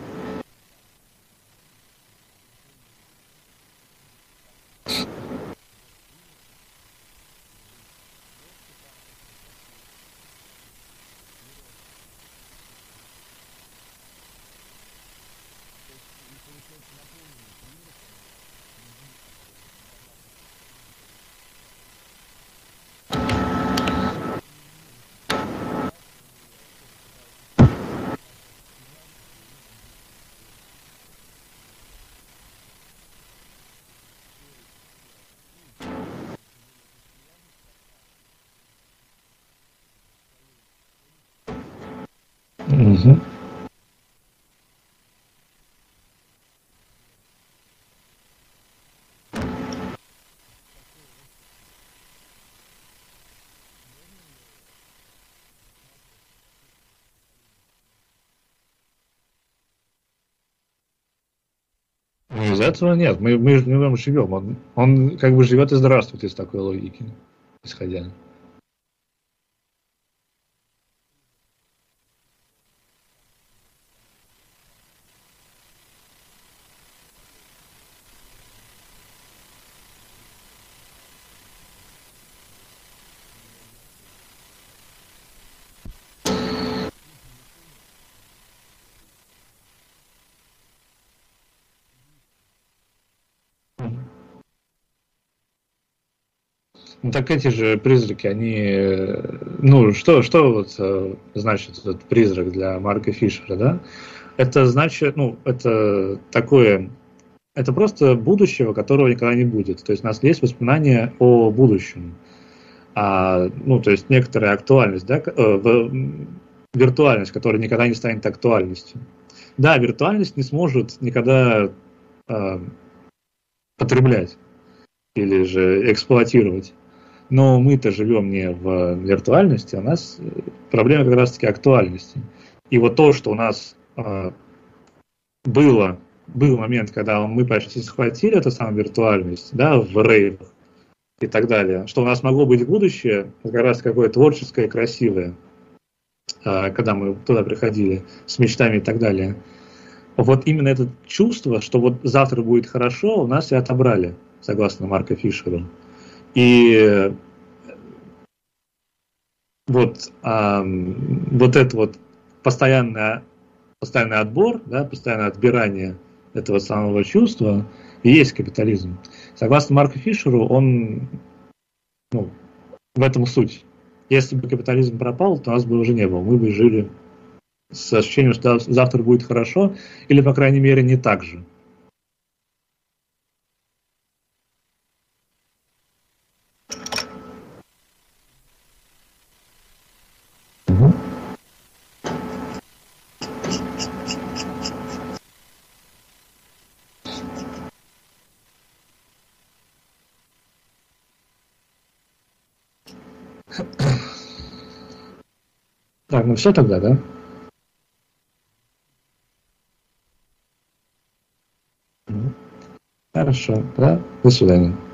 Мгм. Ну, из этого нет. Мы же в нем живем. Он как бы живет и здравствует из такой логики, исходя. Ну так эти же призраки, они, ну что вот значит этот призрак для Марка Фишера, да? Это значит, ну это такое, это просто будущего, которого никогда не будет. То есть у нас есть воспоминания о будущем, ну то есть некоторая актуальность, да, виртуальность, которая никогда не станет актуальностью. Да, виртуальность не сможет никогда э, потреблять или же эксплуатировать. Но мы-то живем не в виртуальности, у нас проблема как раз-таки актуальности. И вот то, что у нас был момент, когда мы почти схватили эту самую виртуальность, да, в рейвах и так далее, что у нас могло быть будущее, как раз какое творческое, красивое, когда мы туда приходили с мечтами и так далее. Вот именно это чувство, что вот завтра будет хорошо, у нас и отобрали, согласно Марку Фишеру. И вот это вот постоянный отбор, да, постоянное отбирание этого самого чувства и есть капитализм. Согласно Марку Фишеру, он, ну, в этом суть. Если бы капитализм пропал, то нас бы уже не было. Мы бы жили с ощущением, что завтра будет хорошо, или, по крайней мере, не так же. Так, ну все тогда, да? Хорошо, да? До свидания.